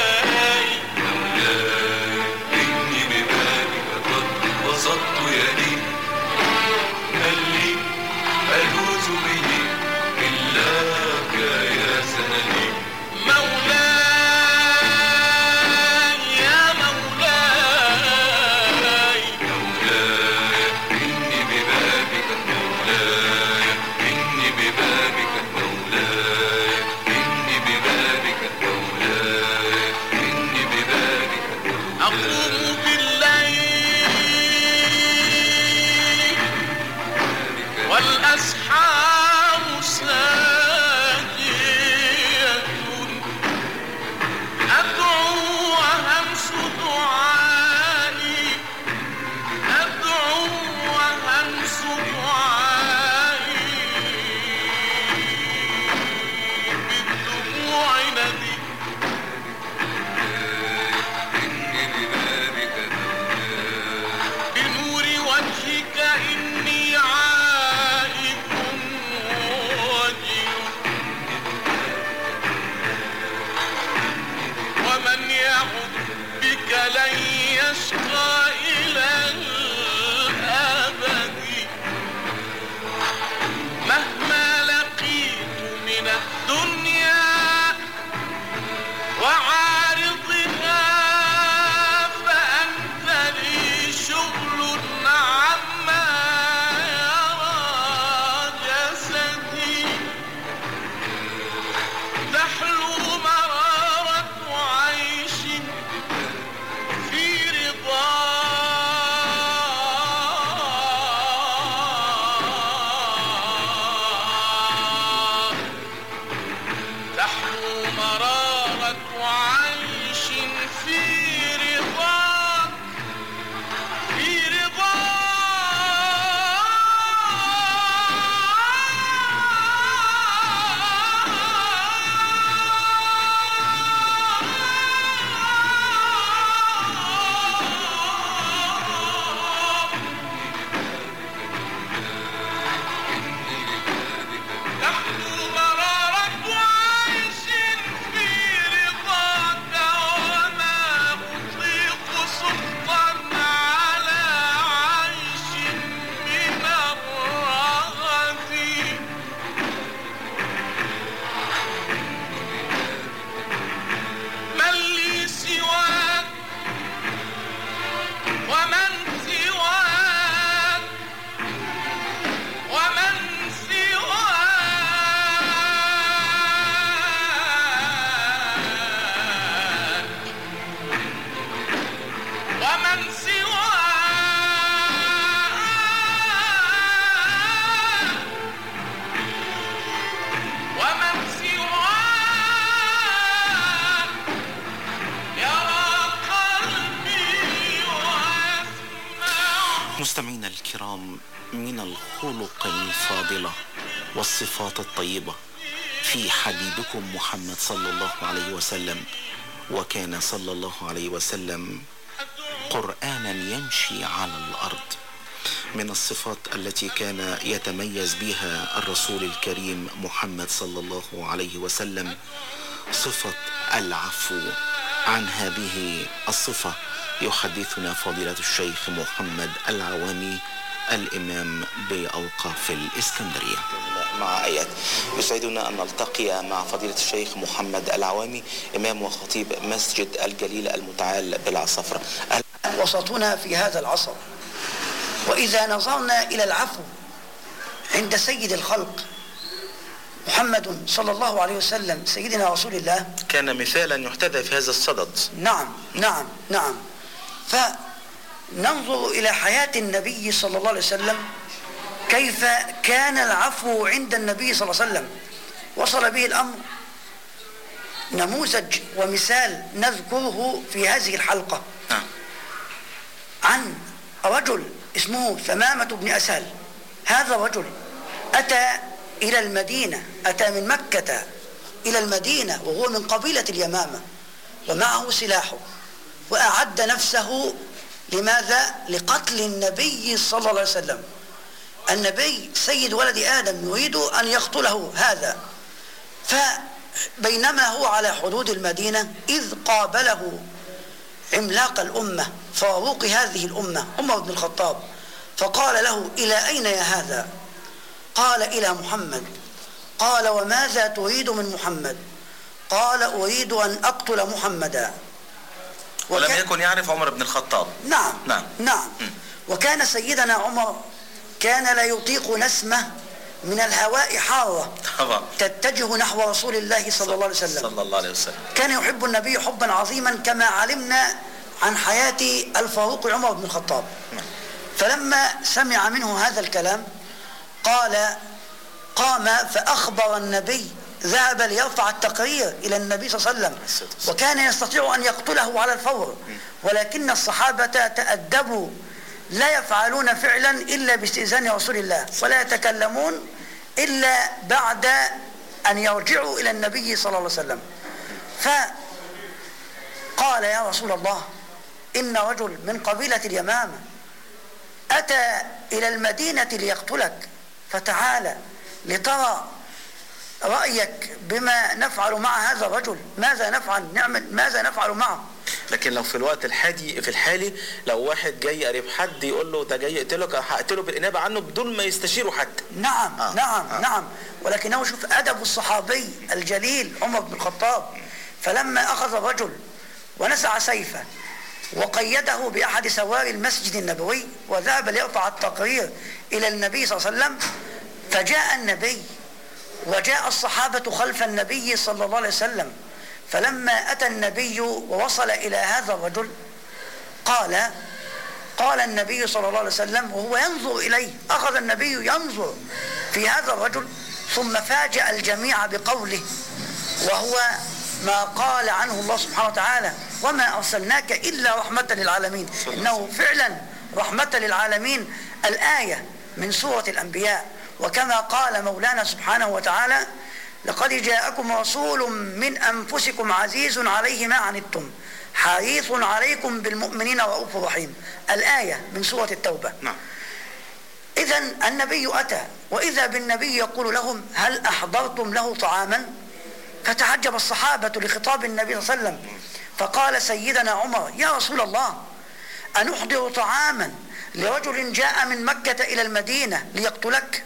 مولاي إني ببابك قد بسطت يدي، هل لي ألوذ به إلاك يا سندي. مولاي ببابك مولاي إني ببابك يعد بك لن يشقى إلى الأبد مهما لقيت من الدنيا وعارضها فأنت لي شغل عما يرى جسدي تحلو مرارة عيش في رضا تحلو مرارة عيش في رضا في رضا تحلو مرارة عيش في رضاك وما أطيق سخطا على عيش من الرغد من لي سواك ومن سواك ومن سواك ومن سواك ومن سواك يرى قلبي ويسمع. مستمعينا الكرام، من الخلق الفاضلة والصفات الطيبة في حبيبكم محمد صلى الله عليه وسلم، وكان صلى الله عليه وسلم قرآنا يمشي على الأرض. من الصفات التي كان يتميز بها الرسول الكريم محمد صلى الله عليه وسلم صفة العفو. عن هذه الصفة يحدثنا فضيلة الشيخ محمد العوامي الإمام بأوقاف الإسكندرية. مع آيات يسعدنا أن نلتقي مع فضيلة الشيخ محمد العوامي إمام وخطيب مسجد الجليل المتعال بالعصفرة. وسطنا في هذا العصر. وإذا نظرنا إلى العفو عند سيد الخلق محمد صلى الله عليه وسلم سيدنا رسول الله كان مثالا يحتذى في هذا الصدد. نعم نعم نعم. فننظر إلى حياة النبي صلى الله عليه وسلم كيف كان العفو عند النبي صلى الله عليه وسلم. وصل به الأمر نموذج ومثال نذكره في هذه الحلقة عن رجل اسمه ثمامة بن أسهل. هذا الرجل أتى إلى المدينة، أتى من مكة إلى المدينة وهو من قبيلة اليمامة ومعه سلاحه، وأعد نفسه لماذا؟ لقتل النبي صلى الله عليه وسلم. النبي سيد ولد آدم يريد أن يقتله هذا. فبينما هو على حدود المدينة إذ قابله عملاق الأمة فاروق هذه الأمة عمر بن الخطاب، فقال له: إلى أين يا هذا؟ قال: إلى محمد. قال: وماذا تريد من محمد؟ قال: أريد أن أقتل محمدا. ولم يكن يعرف عمر بن الخطاب. نعم نعم, نعم. م. وكان سيدنا عمر كان لا يطيق نسمة من الهواء حارة طبعا تتجه نحو رسول الله صلى الله عليه وسلم. صلى الله عليه وسلم. كان يحب النبي حبا عظيما كما علمنا عن حياة الفاروق عمر بن الخطاب. فلما سمع منه هذا الكلام قال قام فأخبر النبي، ذهب ليرفع التقرير إلى النبي صلى الله عليه وسلم، وكان يستطيع أن يقتله على الفور، ولكن الصحابة تأدبوا لا يفعلون فعلا إلا باستئذان رسول الله، ولا يتكلمون إلا بعد أن يرجعوا إلى النبي صلى الله عليه وسلم. فقال: يا رسول الله، إن رجل من قبيلة اليمامة أتى إلى المدينة ليقتلك، فتعالى لترى رأيك بما نفعل مع هذا الرجل؟ ماذا نفعل نعمل ماذا نفعل معه؟ لكن لو في الوقت الحالي في الحالي لو واحد جاي قريب حد يقول له ده جاي يقتلك، هقتله بالإنابة عنه بدون ما يستشيره حتى. نعم آه. نعم آه. نعم ولكنه شوف أدب الصحابي الجليل عمر بن الخطاب، فلما أخذ الرجل ونزع سيفه وقيده بأحد سواري المسجد النبوي وذهب ليرفع التقرير إلى النبي صلى الله عليه وسلم، فجاء النبي وجاء الصحابة خلف النبي صلى الله عليه وسلم، فلما أتى النبي ووصل إلى هذا الرجل قال قال النبي صلى الله عليه وسلم وهو ينظر إليه، أخذ النبي ينظر في هذا الرجل ثم فاجأ الجميع بقوله وهو ما قال عنه الله سبحانه وتعالى وما أرسلناك إلا رحمة للعالمين، إنه فعلا رحمة للعالمين، الآية من سورة الأنبياء. وكما قال مولانا سبحانه وتعالى لقد جاءكم رسول من أنفسكم عزيز عليه ما عنتم حريص عليكم بالمؤمنين رؤوف رحيم، الآية من سورة التوبة. نعم. إذن النبي أتى وإذا بالنبي يقول لهم هل أحضرتم له طعاما؟ فتعجب الصحابة لخطاب النبي صلى الله عليه وسلم، فقال سيدنا عمر يا رسول الله أنحضر طعاما لرجل جاء من مكة إلى المدينة ليقتلك؟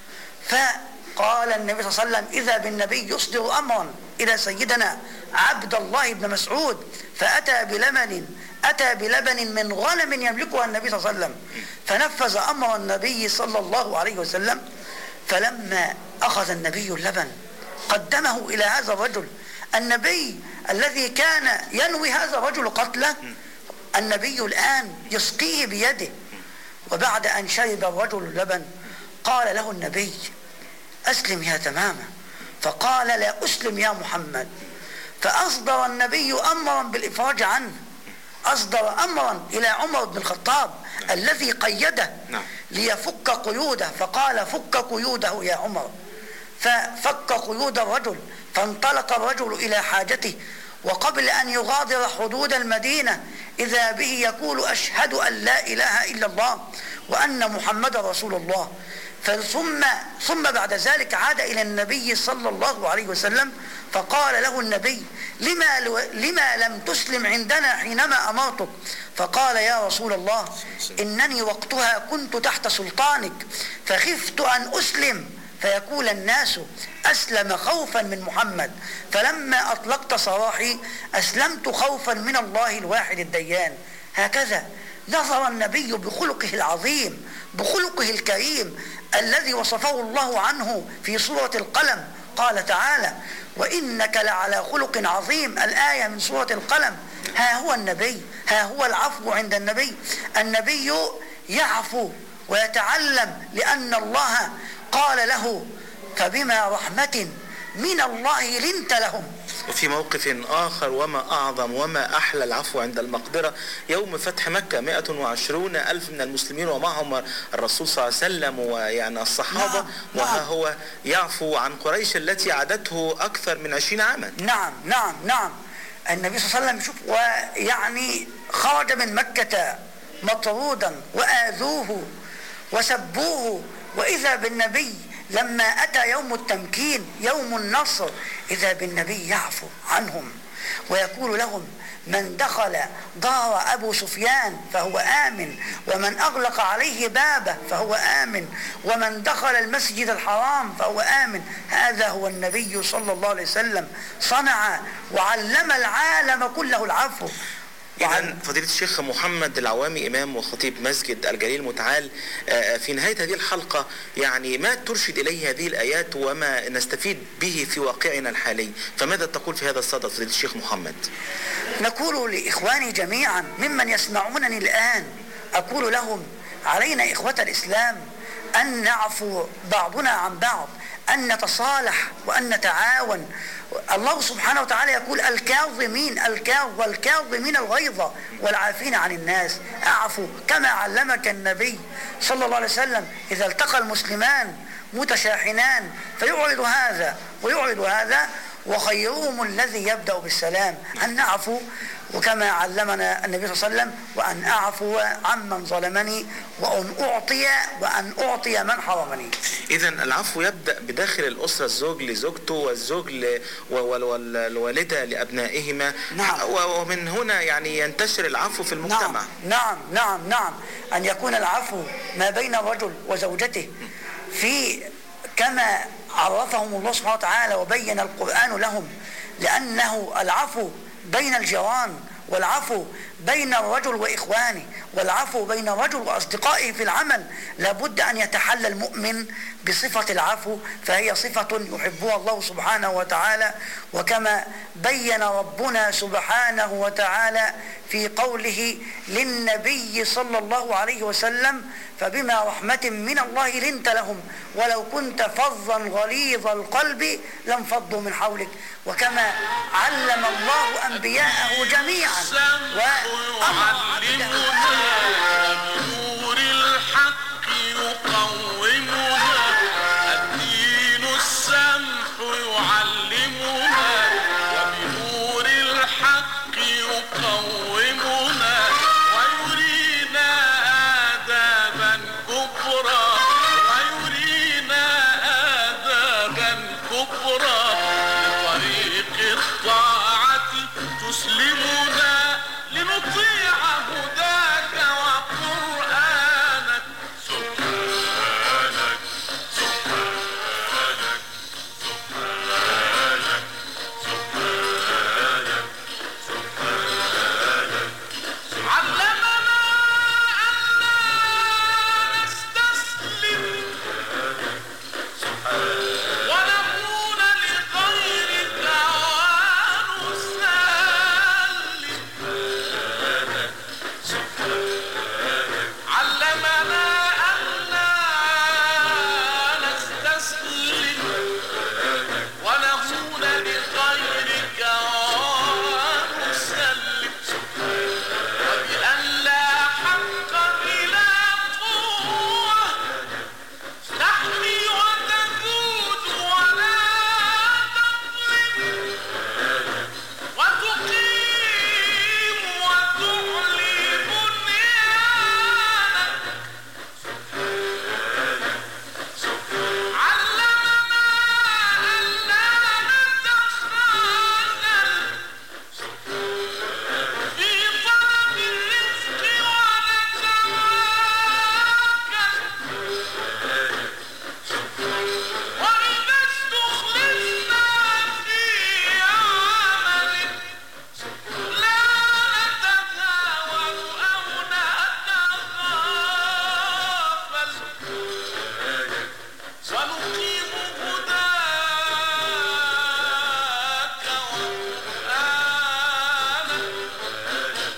فقال النبي صلى الله عليه وسلم إذا بالنبي يصدر أمرا إلى سيدنا عبد الله بن مسعود فأتى بلبن أتى بلبن من غنم يملكها النبي صلى الله عليه وسلم، فنفذ أمر النبي صلى الله عليه وسلم. فلما أخذ النبي اللبن قدمه إلى هذا الرجل، النبي الذي كان ينوي هذا الرجل قتله النبي الآن يسقيه بيده. وبعد أن شرب الرجل اللبن قال له النبي أسلم يا تمامة، فقال لا أسلم يا محمد، فأصدر النبي أمرا بالإفراج عنه، أصدر أمرا إلى عمر بن الخطاب الذي قيده ليفك قيوده، فقال فك قيوده يا عمر، ففك قيود الرجل، فانطلق الرجل إلى حاجته، وقبل أن يغادر حدود المدينة إذا به يقول أشهد أن لا إله إلا الله وأن محمد رسول الله. ثم ثم بعد ذلك عاد إلى النبي صلى الله عليه وسلم فقال له النبي لما, لما لم تسلم عندنا حينما أمرتك؟ فقال يا رسول الله إنني وقتها كنت تحت سلطانك فخفت أن أسلم فيقول الناس أسلم خوفا من محمد، فلما أطلقت سراحي أسلمت خوفا من الله الواحد الديان. هكذا نظر النبي بخلقه العظيم بخلقه الكريم الذي وصفه الله عنه في سورة القلم، قال تعالى وإنك لعلى خلق عظيم، الآية من سورة القلم. ها هو النبي، ها هو العفو عند النبي، النبي يعفو ويتعلم لأن الله قال له فبما رحمة من الله لنت لهم. وفي موقف آخر وما أعظم وما أحلى العفو عند المقدرة يوم فتح مكة مئة وعشرون ألف من المسلمين ومعهم الرسول صلى الله عليه وسلم ويعني الصحابة. نعم. وها نعم. هو يعفو عن قريش التي عادته أكثر من عشرين عاما. نعم نعم نعم النبي صلى الله عليه وسلم شوف ويعني خرج من مكة مطرودا وآذوه وسبوه، وإذا بالنبي لما أتى يوم التمكين يوم النصر إذا بالنبي يعفو عنهم ويقول لهم من دخل دار أبو سفيان فهو آمن، ومن أغلق عليه بابه فهو آمن، ومن دخل المسجد الحرام فهو آمن. هذا هو النبي صلى الله عليه وسلم صنع وعلم العالم كله العفو. إذن فضيلة الشيخ محمد العوامي إمام وخطيب مسجد الجليل المتعال، في نهاية هذه الحلقة يعني ما ترشد إليه هذه الآيات وما نستفيد به في واقعنا الحالي، فماذا تقول في هذا الصدد فضيلة الشيخ محمد؟ نقول لإخواني جميعا ممن يسمعونني الآن، أقول لهم علينا إخوة الإسلام أن نعفو بعضنا عن بعض، أن نتصالح وأن نتعاون. الله سبحانه وتعالى يقول الكاظمين الكاظ والكاظمين الغيظ والعافين عن الناس. أعفو كما علمك النبي صلى الله عليه وسلم، إذا التقى المسلمان متشاحنان فيعرض هذا ويعرض هذا وخيرهم الذي يبدأ بالسلام، أن نعفو وكما علمنا النبي صلى الله عليه وسلم، وأن أعفو عمن ظلمني وأن أعطي وأن أعطي من حرمني. إذا العفو يبدأ بداخل الأسرة، الزوج لزوجته والزوج ل... والوالدة لأبنائهما. نعم. ومن هنا يعني ينتشر العفو في المجتمع. نعم نعم نعم, نعم. أن يكون العفو ما بين الرجل وزوجته في كما عرفهم الله سبحانه وتعالى وبين القرآن لهم، لأنه العفو بين الجيران، والعفو بين الرجل وإخوانه، والعفو بين الرجل وأصدقائه في العمل، لابد أن يتحلى المؤمن بصفة العفو، فهي صفة يحبها الله سبحانه وتعالى، وكما بين ربنا سبحانه وتعالى في قوله للنبي صلى الله عليه وسلم: فبما رحمة من الله لنت لهم ولو كنت فظا غليظ القلب لانفضوا من حولك. وكما علم الله أنبياءه جميعا وأمر نور الحق يقومنا، الدين السمح يعلمنا، وبنور الحق يقومنا ويرينا آدابا كبرى، ويرينا آدابا كبرى لطريق الطاعة تسلمنا لنطيع هداك وقرآنك. سبحانك سبحانك سبحانك سبحانك سبحانك علمنا أن نستسلم ونكون لغيرك علمنا أن نستسلم ونكون لغيرك ونسلم، وبأن لا حق بلا قوة تحمي وتجود ولا تظلم، وتقيم وتعلي بنيانك. علمنا ألا نتخاذل في طلب الرزق ونتواكل، وإذا استخلفنا في عمل لا نتهاون أو نتغافل، ونقيم هداك وقرآنك.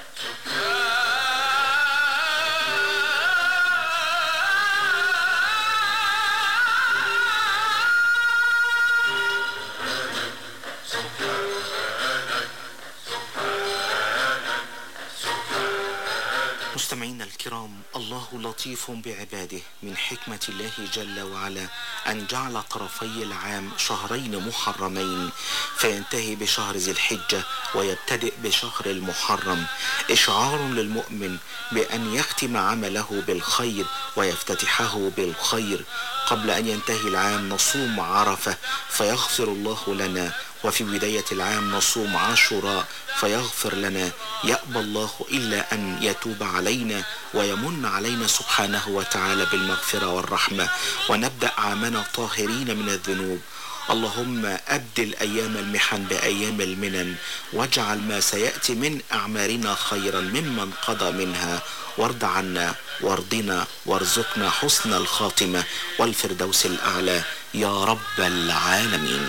مستمعينا الكرام، الله لطيف بعباده. من حكمة الله جل وعلا أن جعل طرفي العام شهرين محرمين، فينتهي بشهر ذي الحجة ويبتدئ بشهر المحرم، إشعار للمؤمن بأن يختم عمله بالخير ويفتتحه بالخير. قبل أن ينتهي العام نصوم عرفة فيغفر الله لنا، وفي بداية العام نصوم عاشوراء فيغفر لنا. يأبى الله إلا أن يتوب علينا ويمن علينا سبحانه وتعالى بالمغفرة والرحمة، ونبدأ عامنا طاهرين من الذنوب. اللهم أبدل أيام المحن بأيام المنن، واجعل ما سيأتي من أعمارنا خيرا ممن قضى منها، وارض عنا وارضنا وارزقنا حسن الخاتمة والفردوس الأعلى يا رب العالمين.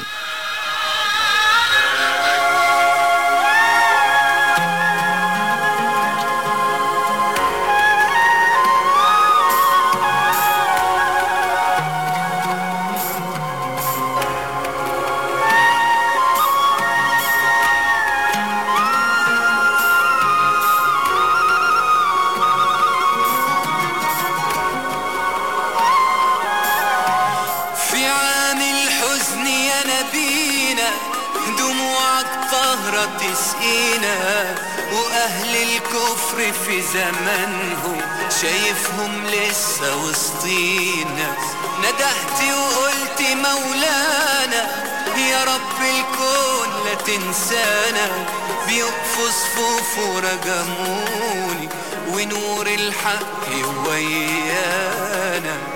في عام الحزن يا نبي مرة تسقينا، وأهل الكفر في زمانهم شايفهم لسه وسطينا. ندهتي وقلتي مولانا يا رب الكون لا تنسانا، بيقفوا صفوف ورجموني ونور الحق ويانا.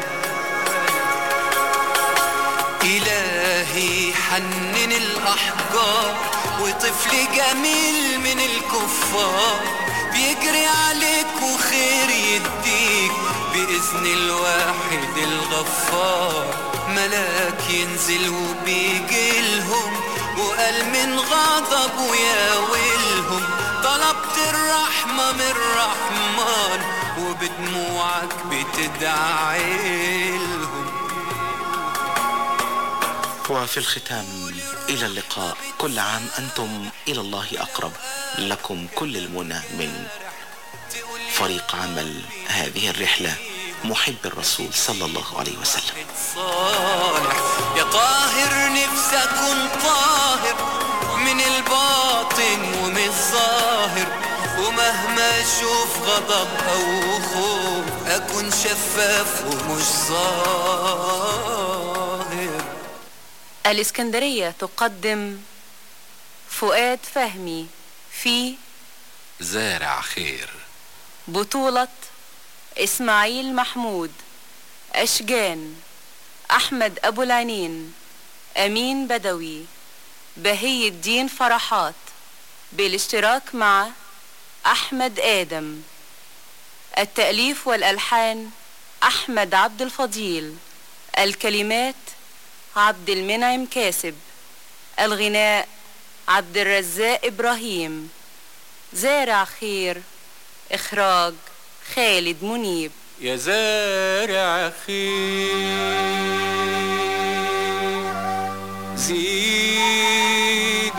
إلهي حنن الأحجار وطفل جميل من الكفار بيجري عليك وخير يديك بإذن الواحد الغفار. ملاك ينزل وبيجيلهم وقال من غضبه يا ويلهم، طلبت الرحمة من الرحمن وبدموعك بتدعيلهم. وفي الختام إلى اللقاء، كل عام أنتم إلى الله أقرب، لكم كل المنى من فريق عمل هذه الرحلة، محب الرسول صلى الله عليه وسلم. صالح يا قاهر نفسي أكون طاهر من الباطن ومن الظاهر، ومهما أشوف غضب أو خوف أكون شفاف ومش ظاهر. الإسكندرية تقدم فؤاد فهمي في زارع خير، بطولة إسماعيل محمود، أشجان، أحمد أبو العنين، أمين بدوي، بهي الدين فرحات، بالاشتراك مع أحمد آدم. التأليف والألحان أحمد عبد الفضيل، الكلمات عبد المنعم كاسب، الغناء عبد الرزاق إبراهيم. زارع خير، إخراج خالد منيب. يا زارع خير زيد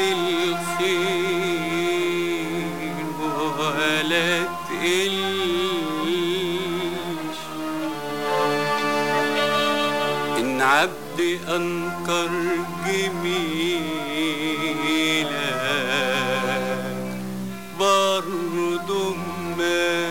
الخير ولا تقلش، إن عبد أنكر جميلك برضو ما